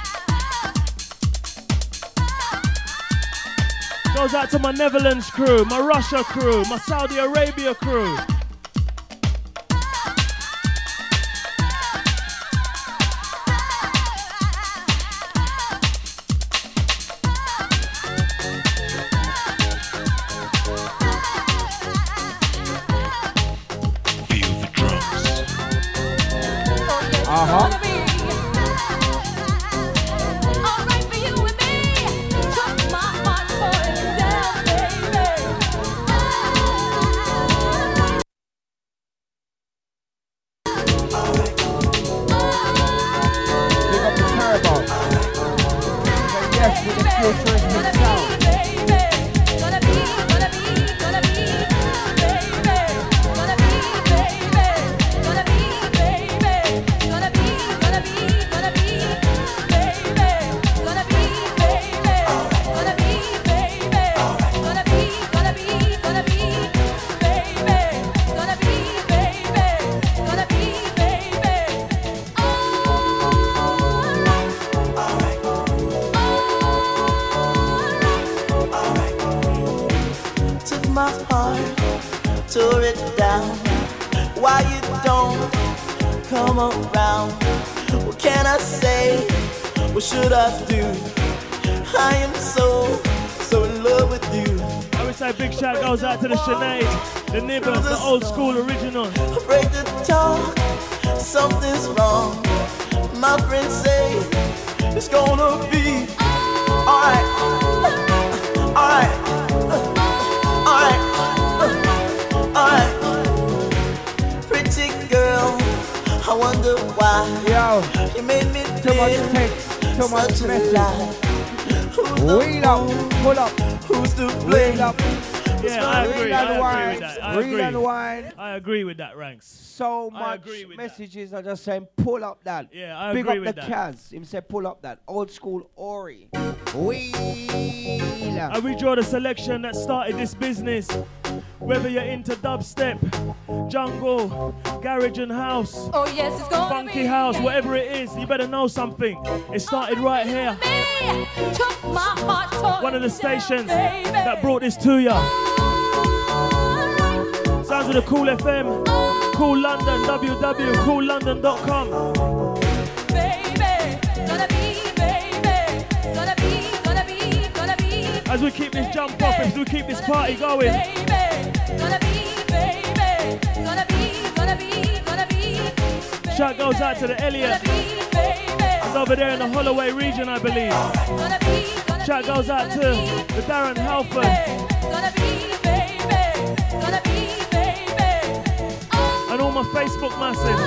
Goes out to my Netherlands crew, my Russia crew, my Saudi Arabia crew.
Feel the drums.
why you don't come around. What can I say? What should I do? I am so in love with you.
I would say big shout goes out to the Sinead, the Nibbers, the old school original.
Break the talk, something's wrong. My friends say it's gonna be alright, alright, alright, alright. Pretty girl, I wonder why.
Yo,
you made me
too much text, too much message. Wheel up, pull up.
Who's to blame?
Yeah, I agree. I agree with that. I
Real and wine.
I agree with that, Ranks.
So much messages are just saying pull up that.
Yeah, I
Big
agree
up
with
the
that.
Kaz. Him say pull up that. Old school Ori. Wheel.
And we draw the selection that started this business. Whether you're into dubstep, jungle, garage and house,
Oh yes, it's gonna
funky
be.
house, whatever it is, you better know something. It started right here.
Took my heart, tore
One of the
it down,
stations
baby.
that brought this to ya. Sounds of the Cool FM, Cool London, www.coollondon.com.
Baby, gonna be, baby, gonna be, gonna be, gonna be.
As we keep this jump off, as we keep this party going.
Baby, gonna be, baby, gonna be, gonna be, gonna be.
Shout goes out to the Elliot. He's over there in the Holloway region, I believe. Shout goes out to the Darren Halford. And all my Facebook massive.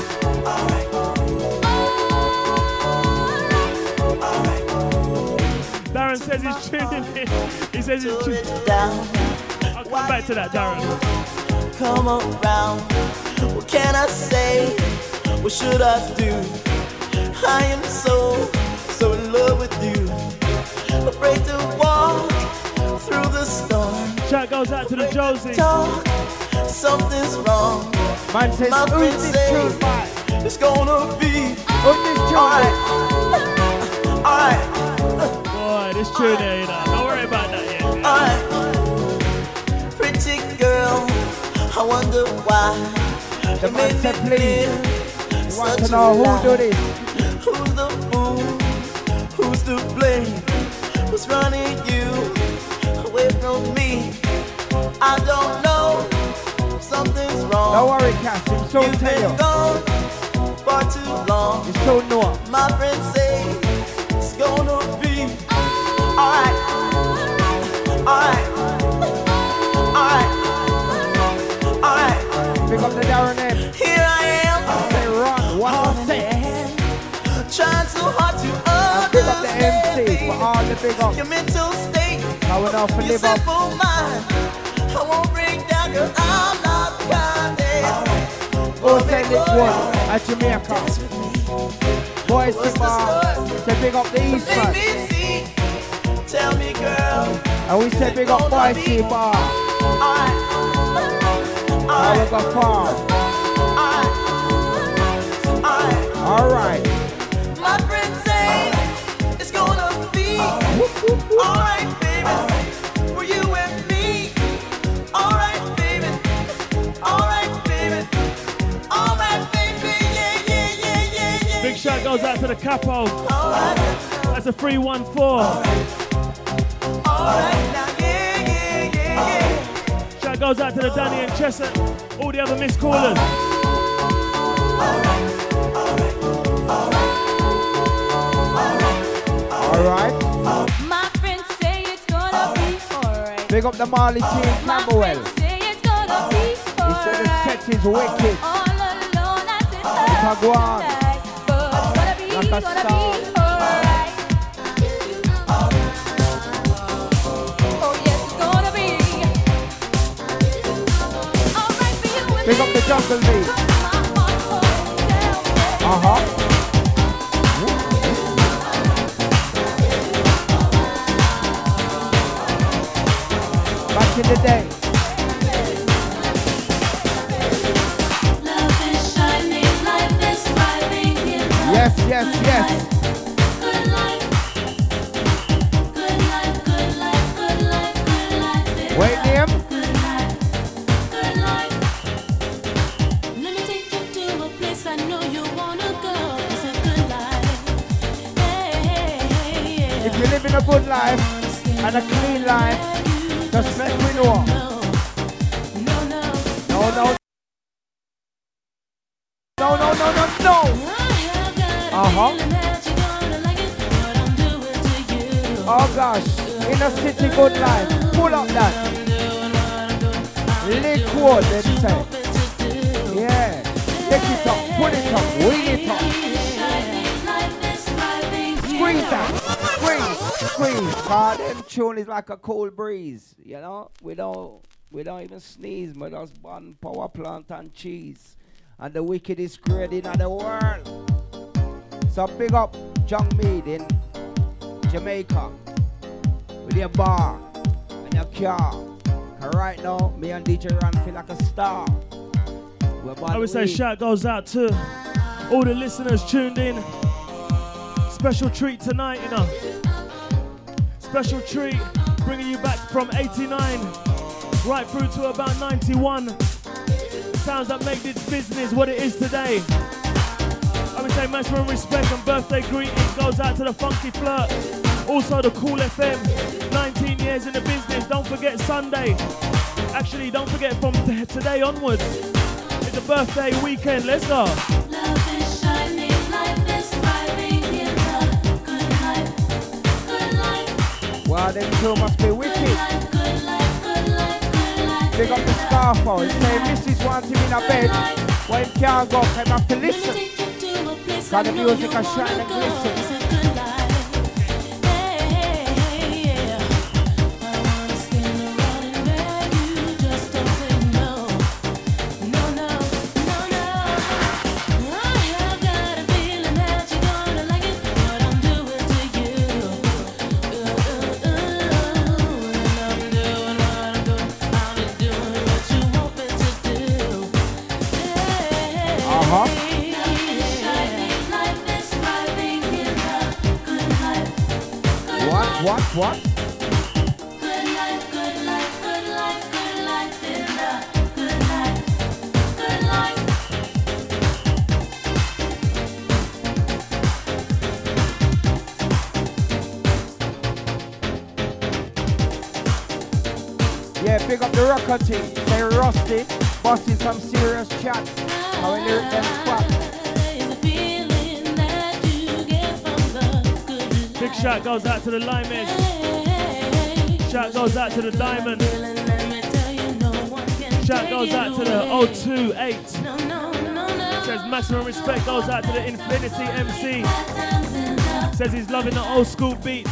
Darren says he's tuning in. He says he's tuning in. I'll come back to that, Darren.
Come around. What can I say? What should I do? I am so in love with you. Afraid to walk through the storm.
Shout goes out to the Josie.
Talk, something's wrong.
Man says,
my
who's
friends
this
say
tune by?
it's gonna be
Who's this tune
alright, alright,
Boy, this tune there, you know. Don't worry about that yet.
alright. Pretty girl, I wonder why.
The man said, please. You want to know who do this?
Who's the fool? Who's to blame? Who's running you away from me? I don't know. Something's wrong.
Don't worry, Cass. Him so
You've
tell
been
you.
gone far too long.
He's so know.
My friends say it's gonna be alright, alright, alright, alright.
Pick up the Darren M.
Here I am.
Say run, what I say.
Trying so hard to
Pick up the
understand
MC for all the big up.
your mental state.
Now we're not for
Your
live up.
simple mind. I won't break down 'cause I'm not the kind that
Go send this one at Jamaica. Boys to bar. Say big up the East man.
ABC. Tell me, girl.
And we say big up Boys to bar.
Alright,
Now we go far.
alright.
Alright.
My friends say it's gonna be alright, baby, for you and me. Alright, baby, alright, baby, alright, baby, yeah.
Big shout goes out to the Capo.
Alright,
That's a 314.
alright, now, yeah.
Shout goes out to the Danny and Chesson. All the other missed callers.
Alright.
My friends say it's gonna be alright.
Big up the Marley team, Camberwell.
Say it's gonna be
He said the
alright.
set is wicked.
All alone I sit
It's a go on.
tonight, but it's gonna be,
Like a
gonna
star.
be alright. Oh yes, it's gonna be alright for you and
Big
me.
up the jungle beat. Uh-huh. Back in the day.
Love is shining, life is thriving in love.
Yes, yes, yes.
Good life. Good life, good life, good life, good life.
Wait, name.
Good life, good life.
a good life and a clean life, just make me know. No. Oh gosh, inner city good life. Pull up that. Liquid, they say. Yeah. Take it up, pull it up, wing it up. Squeeze that. Squeeze. God, them tune is like a cold breeze. You know? We don't even sneeze, but just burn power plant and cheese. And the wickedest grade in the world. So big up John Mead in Jamaica with your bar and your car. Cause right now, me and DJ Ron feel like a star.
I would say shout goes out to all the listeners tuned in. Special treat tonight, you know. Special treat, bringing you back from 89 right through to about 91. Sounds that make this business what it is today. I would say maximum respect and birthday greetings goes out to the Funky Flirt. Also the Cool FM, 19 years in the business. Don't forget Sunday. Actually, don't forget from today onwards. It's a birthday weekend. Let's go.
Love is shining, life is thriving in the good life, good life.
Wow, them two must be wicked.
Good life, good life.
Big up the Starfall. He say Mrs. wants him in a bed. Well, he can't go, he have to listen. Cause the music is shine and glisten. What?
Good life, good life, good life, good life in the good life, good life.
Yeah, pick up the rocker team. They rusty, busting some serious chat. How we lyric them spot.
Big shout goes out to the Limeheads. Shout goes out to the Diamond. Shout goes out to the 028. Says maximum respect goes out to the Infinity MC. Says he's loving the old school beats.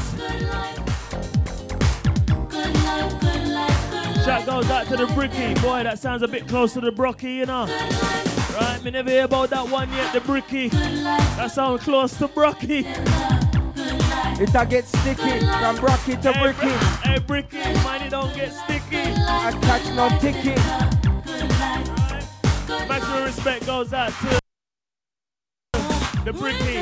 Shout goes out to the Bricky. Boy, that sounds a bit close to the Brocky, you know. Right, me never hear about that one yet, the Bricky. That sounds close to Brocky.
It'll get sticky from Brocky to Bricky.
Hey, Bricky, mind it don't get sticky.
I catch no ticket.
Right. Maximum respect goes out to the Bricky.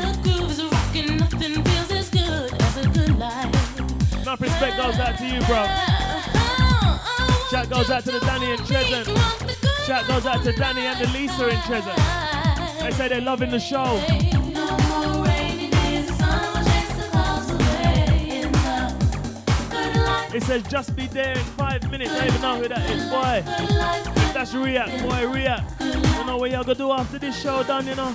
Enough respect goes out to you, bro. Shout goes out to the Danny and Chesant. Shout goes out to Danny and the Lisa in Chesant. They say they're loving the show. It says just be there in 5 minutes. I don't even know who that is, boy. If that's React, boy, React. You know what y'all gonna do after this show done, you know?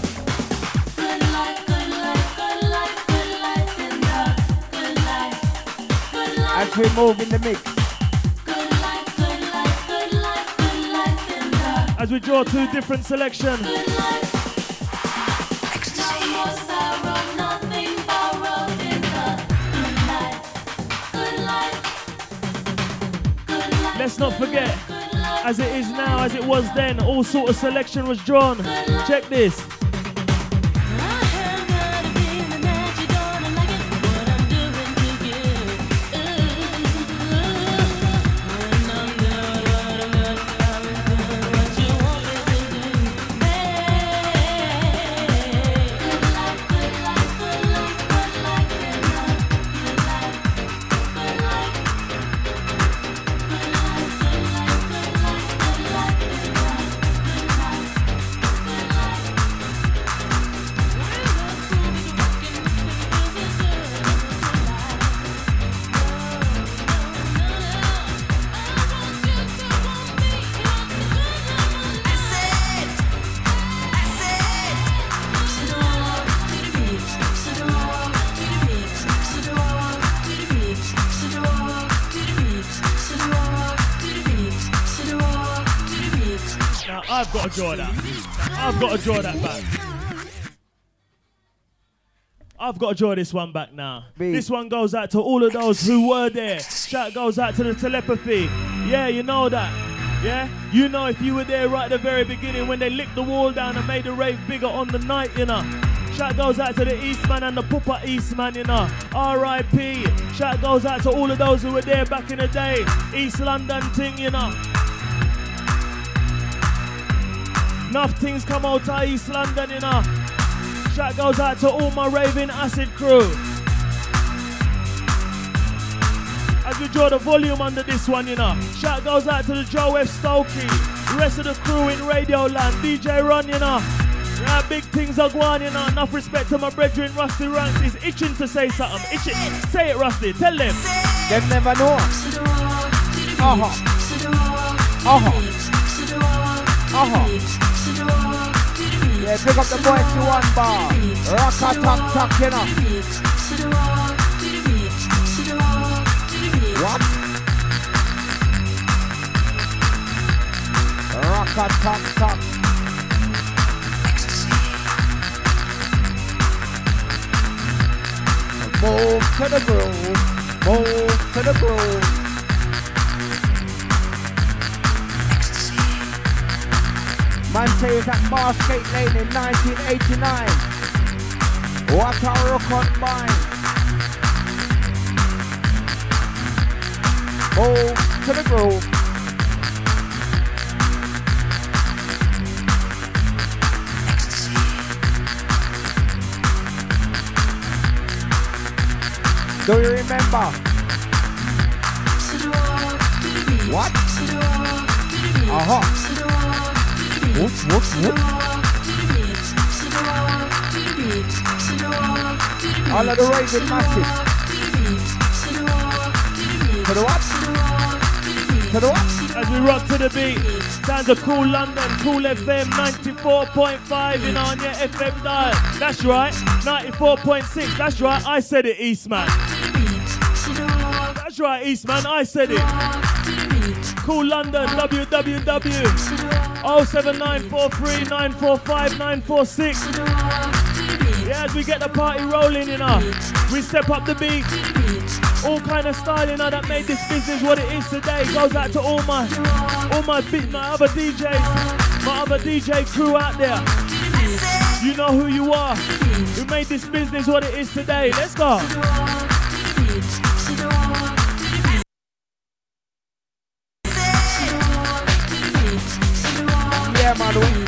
As we move in the mix.
As we draw two different selections. Let's not forget, as it is now, as it was then, all sort of selection was drawn. Check this. I've got to draw that. I've got to draw that back. I've got to draw this one back now. This one goes out to all of those who were there. Shout goes out to the telepathy. Yeah, you know that. Yeah? You know if you were there right at the very beginning when they licked the wall down and made the rave bigger on the night, you know. Shout goes out to the Eastman and the Pupper Eastman, you know. R.I.P. Shout goes out to all of those who were there back in the day. East London thing, you know. Enough things come out of East London, you know. Shout goes out to all my raving acid crew. As we draw the volume under this one, you know. Shout goes out to the Joe F. Stokey. Rest of the crew in Radio Land. DJ Ron, you know. Yeah, big things are going, you know. Enough respect to my brethren Rusty Ranks. He's itching to say something. Itching. Say it, Rusty. Tell them.
They never know. Yeah, pick up the boys to one bar. Rock-a-tok-tok, you know. What? Rock-a-tok-tok. Move to the groove. Move to the groove. Man say it's at Marshgate Lane in 1989. What a rock on mine. Move to the groove. Do you remember? What? Whoop, whoop, whoop. All of the raving massive. To the what? To the what?
As we rock to the beat, sounds of Cool London, Cool FM 94.5 in on your FM dial. That's right, 94.6. That's right, I said it, Eastman. That's right, Eastman, I said it. Cool London, www. 07943945946. Yeah, as we get the party rolling, you know, we step up the beat. All kind of style, you know, that made this business what it is today. Goes out to all my other DJs, my other DJ crew out there. You know who you are. Who made this business what it is today. Let's go.
Yeah, man.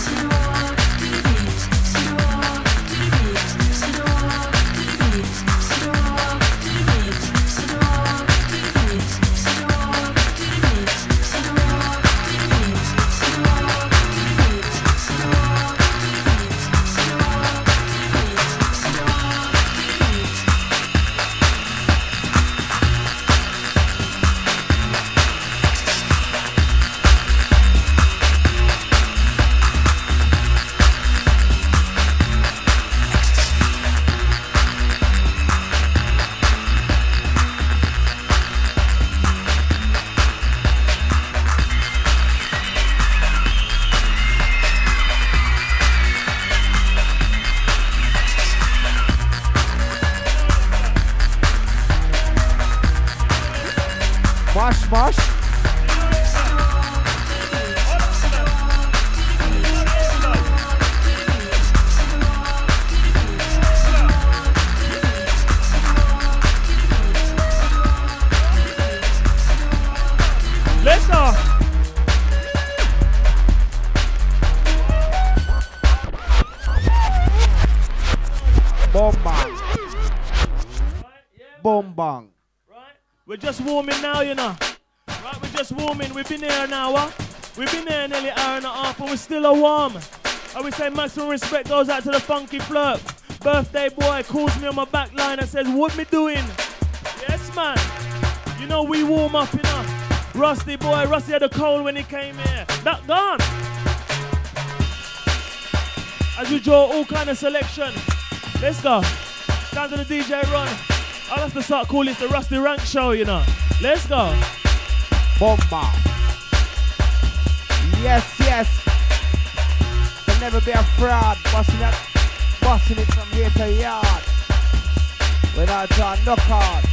We're just warming now, you know. Right, we're just warming. We've been here an hour. We've been here nearly an hour and a half, and we're still a warm. And we say maximum respect goes out to the funky flirt. Birthday boy calls me on my back line and says, what me doing? Yes, man. You know we warm up, you know. Rusty boy, Rusty had a cold when he came here. That gone. As we draw all kind of selection. Let's go. Down to the DJ Ron. I'll have to start calling it the Rusty Rank Show, you know. Let's go.
Bomba. Yes, yes. never be a fraud. Busting it from here to yard. Without a knock hard.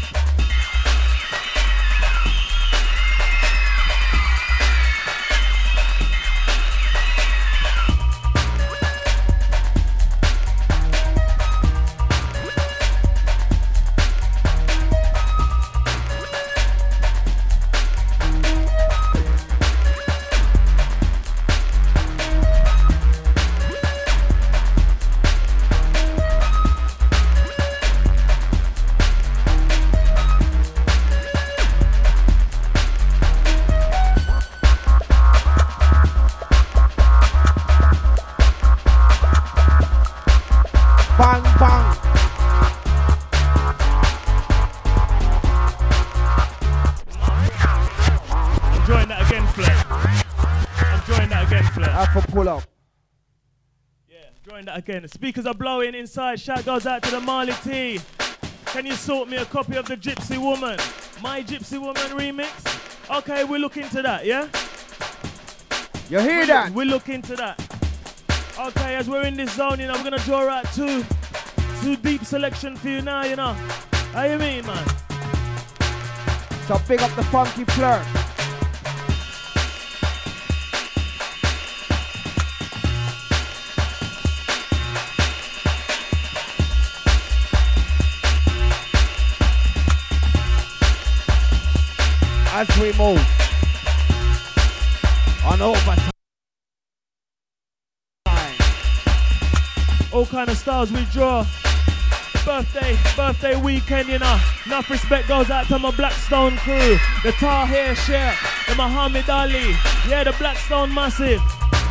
Bang, bang.
Enjoying that again, Flair. Enjoying that again, Flair.
Have a pull up.
Yeah, enjoying that again. The speakers are blowing inside. Shout goes out to the Marley T. Can you sort me a copy of the Gypsy Woman? My Gypsy Woman remix? Okay, we'll look into that, yeah?
You hear that?
We'll look into that. Okay, as we're in this zone, you know, we're gonna draw out two deep selection for you now, you know. How you mean, man?
So big up the funky flirt. As we move on overtime.
All kind of styles we draw. Birthday weekend, you know. Enough respect goes out to my Blackstone crew. The Tahir Sheikh, the Muhammad Ali. Yeah, the Blackstone Massive.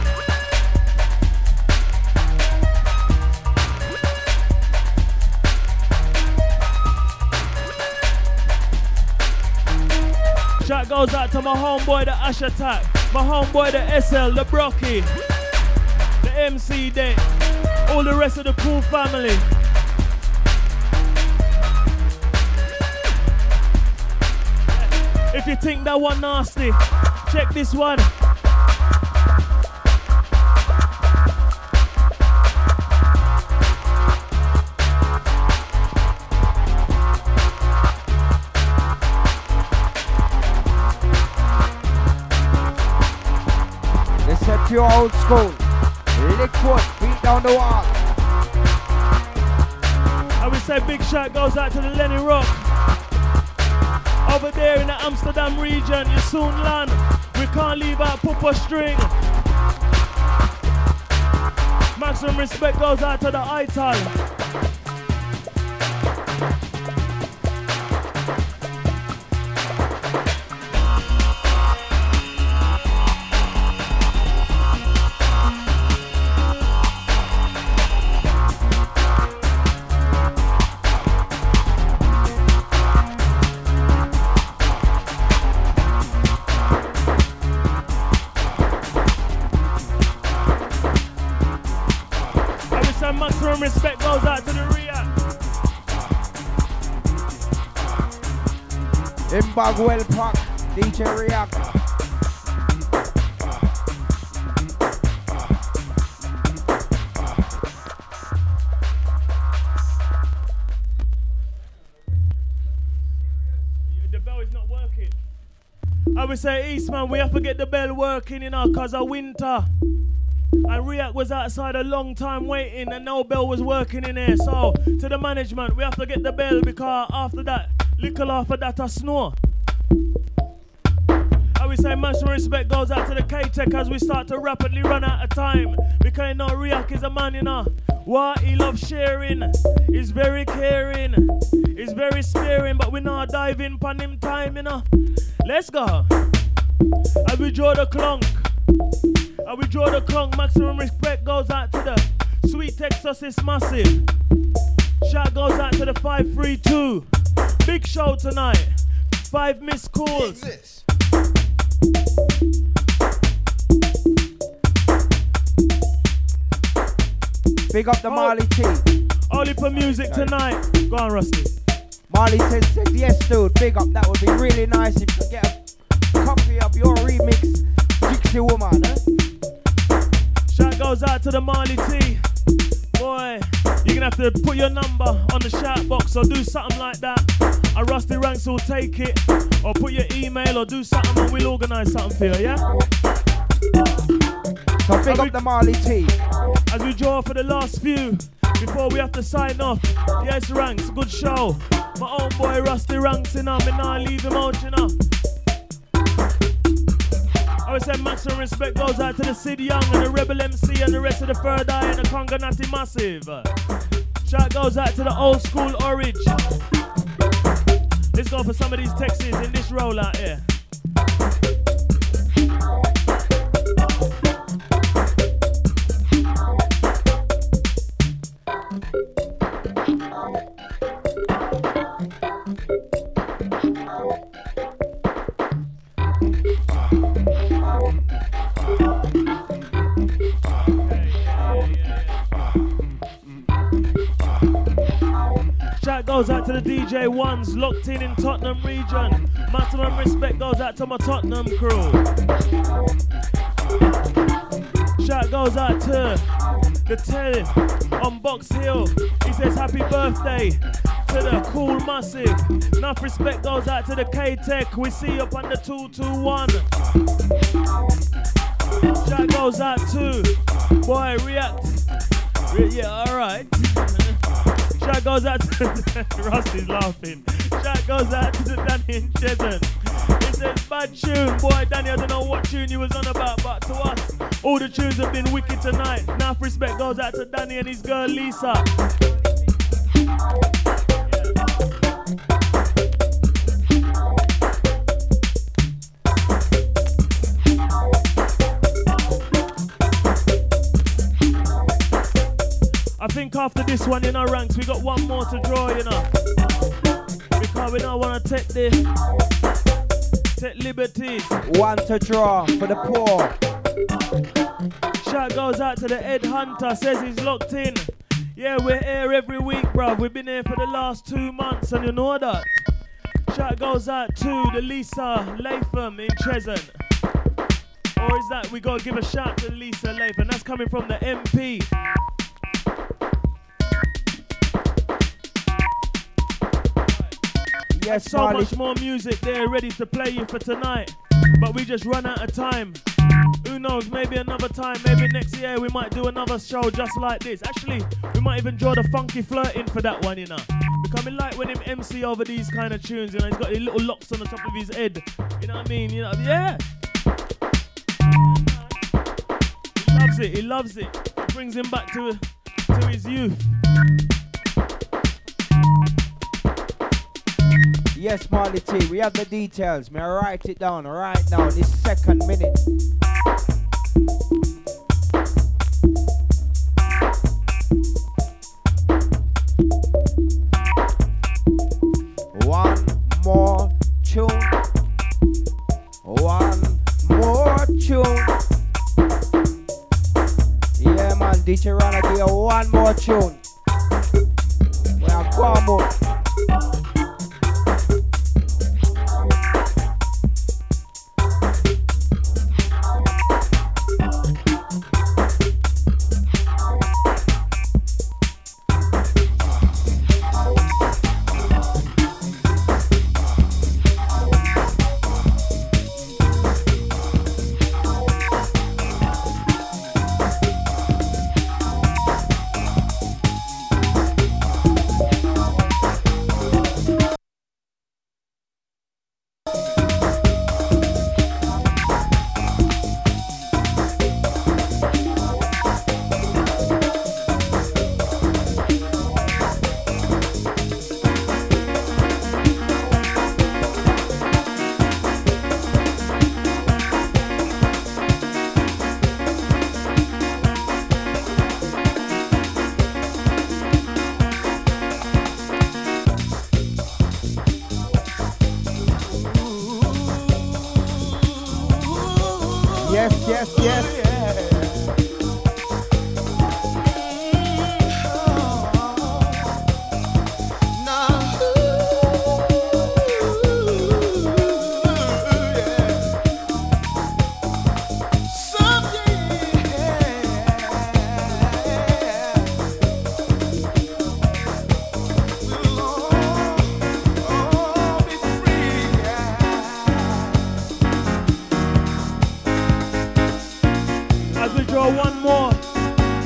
Shout goes out to my homeboy, the Ash Attack. My homeboy, the SL, the Brocky. The MC Day. All the rest of the cool family. If you think that one nasty, check this one.
This is pure old school. Liquid, beat down the wall.
I would say big shout goes out to the Lenny Rock. Over there in the Amsterdam region, you soon land. We can't leave out Papa String. Maximum respect goes out to the ITAL. Maximum respect goes out to the React.
In Bagwell Park, DJ React.
The bell is not working. I would say, Eastman, we have to get the bell working, you know, because of winter. And React was outside a long time waiting and no bell was working in here. So, to the management, we have to get the bell because after that, little after that, I snore. I would say maximum respect goes out to the K-Tech as we start to rapidly run out of time. Because you know React is a man, you know. What he loves sharing, he's very caring, he's very sparing, but we not diving on him time, you know. Let's go. As we draw the clunk. And we draw the clunk, maximum respect goes out to the Sweet Texas is massive. Shout goes out to the 532. Big show tonight. 5 missed calls.
Big up the Marley T.
Only for music tonight. Go on, Rusty.
Marley T says, yes, dude, big up. That would be really nice if you could get a copy of your remix, Gypsy Woman, eh?
Shout goes out to the Marley T. Boy, you're gonna have to put your number on the shout box or do something like that. A Rusty Ranks will take it. Or put your email or do something and we'll organise something for you, yeah?
So big up the Marley T.
As we draw for the last few, before we have to sign off. Yes, Ranks, good show. My own boy Rusty Ranks, you know, me nah leave him out, you know. I would say maximum respect goes out to the Sid Young and the Rebel MC and the rest of the Third Eye and the Conga Natty Massive. Shout goes out to the old school Orange. Let's go for some of these texts in this roll out here. Shout goes out to the DJ Ones locked in Tottenham region. Maximum respect goes out to my Tottenham crew. Shout goes out to the Ted on Box Hill. He says happy birthday to the Cool Massive. Enough respect goes out to the K-Tech. We see you up on the 221. Shout goes out to Boy React. Yeah, alright. Shout goes out to Rusty's laughing. Shout goes out to the Danny and Chesson. He says bad tune. Boy Danny, I don't know what tune you was on about, but to us all the tunes have been wicked tonight. Enough respect goes out to Danny and his girl Lisa. I think after this one in our ranks, we got one more to draw, you know. Because we don't want to take liberties.
One to draw for the poor.
Shout goes out to the Ed Hunter, says he's locked in. Yeah, we're here every week, bruv. We've been here for the last 2 months, and you know that. Shout goes out to the Lisa Latham in Cheshunt. Or is that we gotta give a shout to Lisa Latham? That's coming from the MP.
Yes,
so
Marley.
much more music there ready to play you for tonight, but we just run out of time. Who knows, maybe another time, maybe next year we might do another show just like this. Actually, we might even draw the Funky Flirting for that one, you know. Becoming like when him MC over these kind of tunes, you know, he's got these little locks on the top of his head. You know what I mean? You know, yeah. He loves it. It brings him back to his youth.
Yes, Marley T, we have the details. May I write it down right now, this second minute. One more tune. One more tune. Yeah, man, DJ Rana, give you one more tune. We are going more. Yes.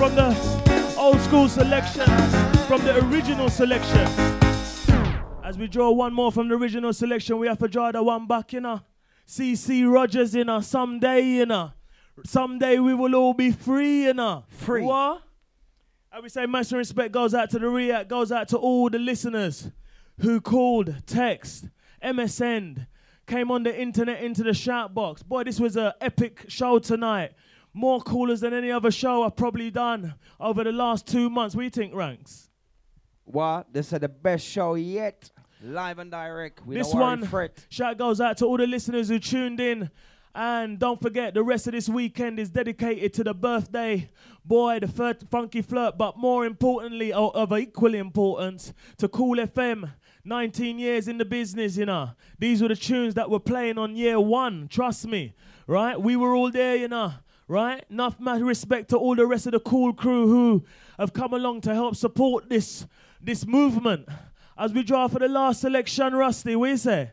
from the old school selection, from the original selection. As we draw one more from the original selection, we have to draw the one back, you know. CC Rogers, you know. Someday, you know. Someday we will all be free, you know.
Free.
What? And we say massive respect goes out to the React, goes out to all the listeners who called, text, MSN, came on the internet into the shout box. Boy, this was an epic show tonight. More callers than any other show I've probably done over the last 2 months. What do you think, Ranks?
What? This is the best show yet. Live and direct.
This one, shout goes out to all the listeners who tuned in. And don't forget, the rest of this weekend is dedicated to the birthday boy, the Funky Flirt, but more importantly, or of equal importance, to Kool FM. 19 years in the business, you know. These were the tunes that were playing on year one, trust me, right? We were all there, you know, right? Enough respect to all the rest of the Kool crew who have come along to help support this movement. As we draw for the last selection, Rusty, what do you say?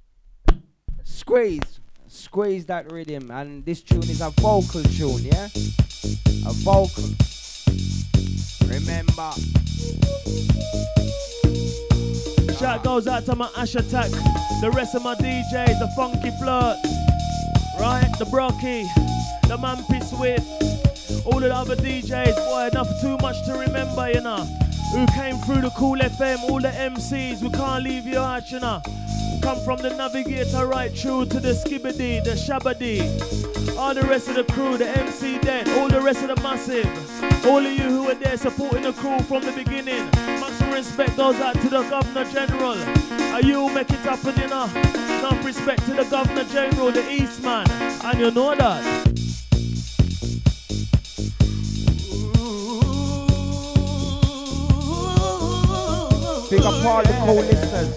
Squeeze that rhythm, and this tune is a vocal tune, yeah? A vocal. Remember.
Shout goes out to my Ash Attack, the rest of my DJs, the Funky Flirt, right? The Brocky, the Mampy Swift, all of the other DJs, boy, enough too much to remember, you know. Who came through the Kool FM, all the MCs, we can't leave you out, you know. Come from the Navigator right through to the Skibbity, the Shabadi, all the rest of the crew, the MC Den, all the rest of the Massive, all of you who were there supporting the crew from the beginning. Maximum respect goes out to the Governor General. You make it happen, you know. Enough respect to the Governor General, the Eastman, and you know that.
Big up all the Kool listeners.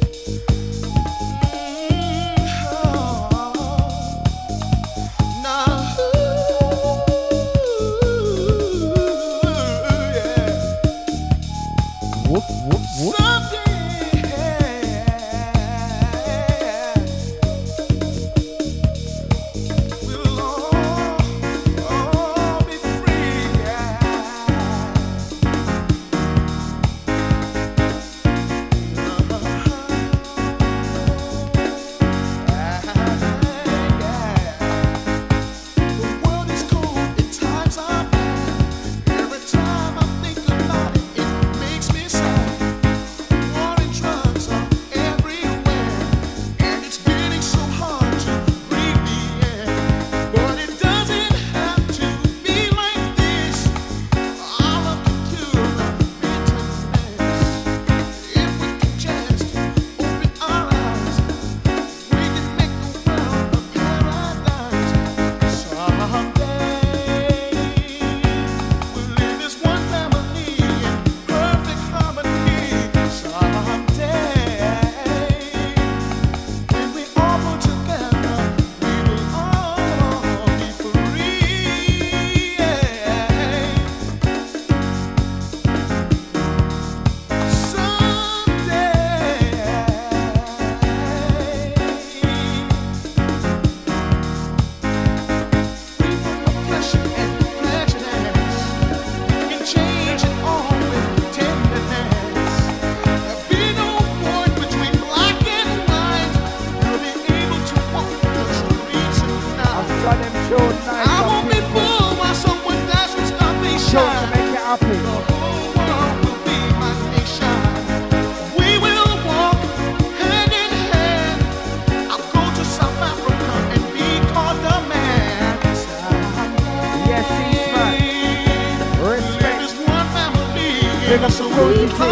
Big up some Rosie T.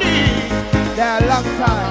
They're a long time.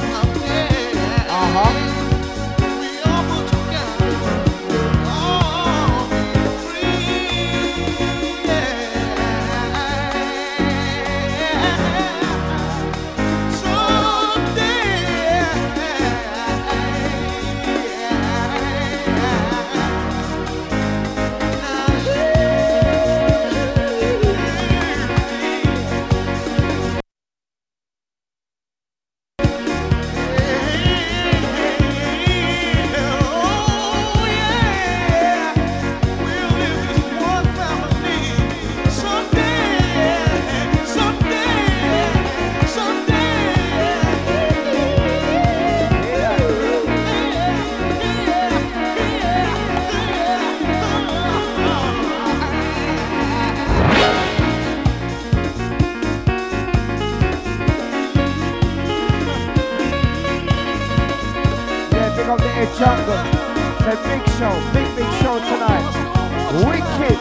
boy, big show tonight. Wicked.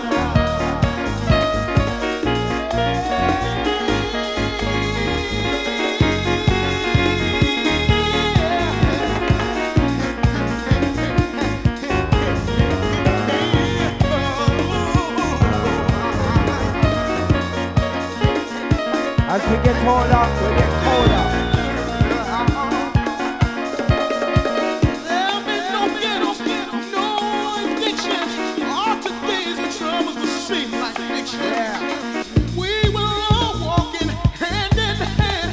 As we get colder, we get colder.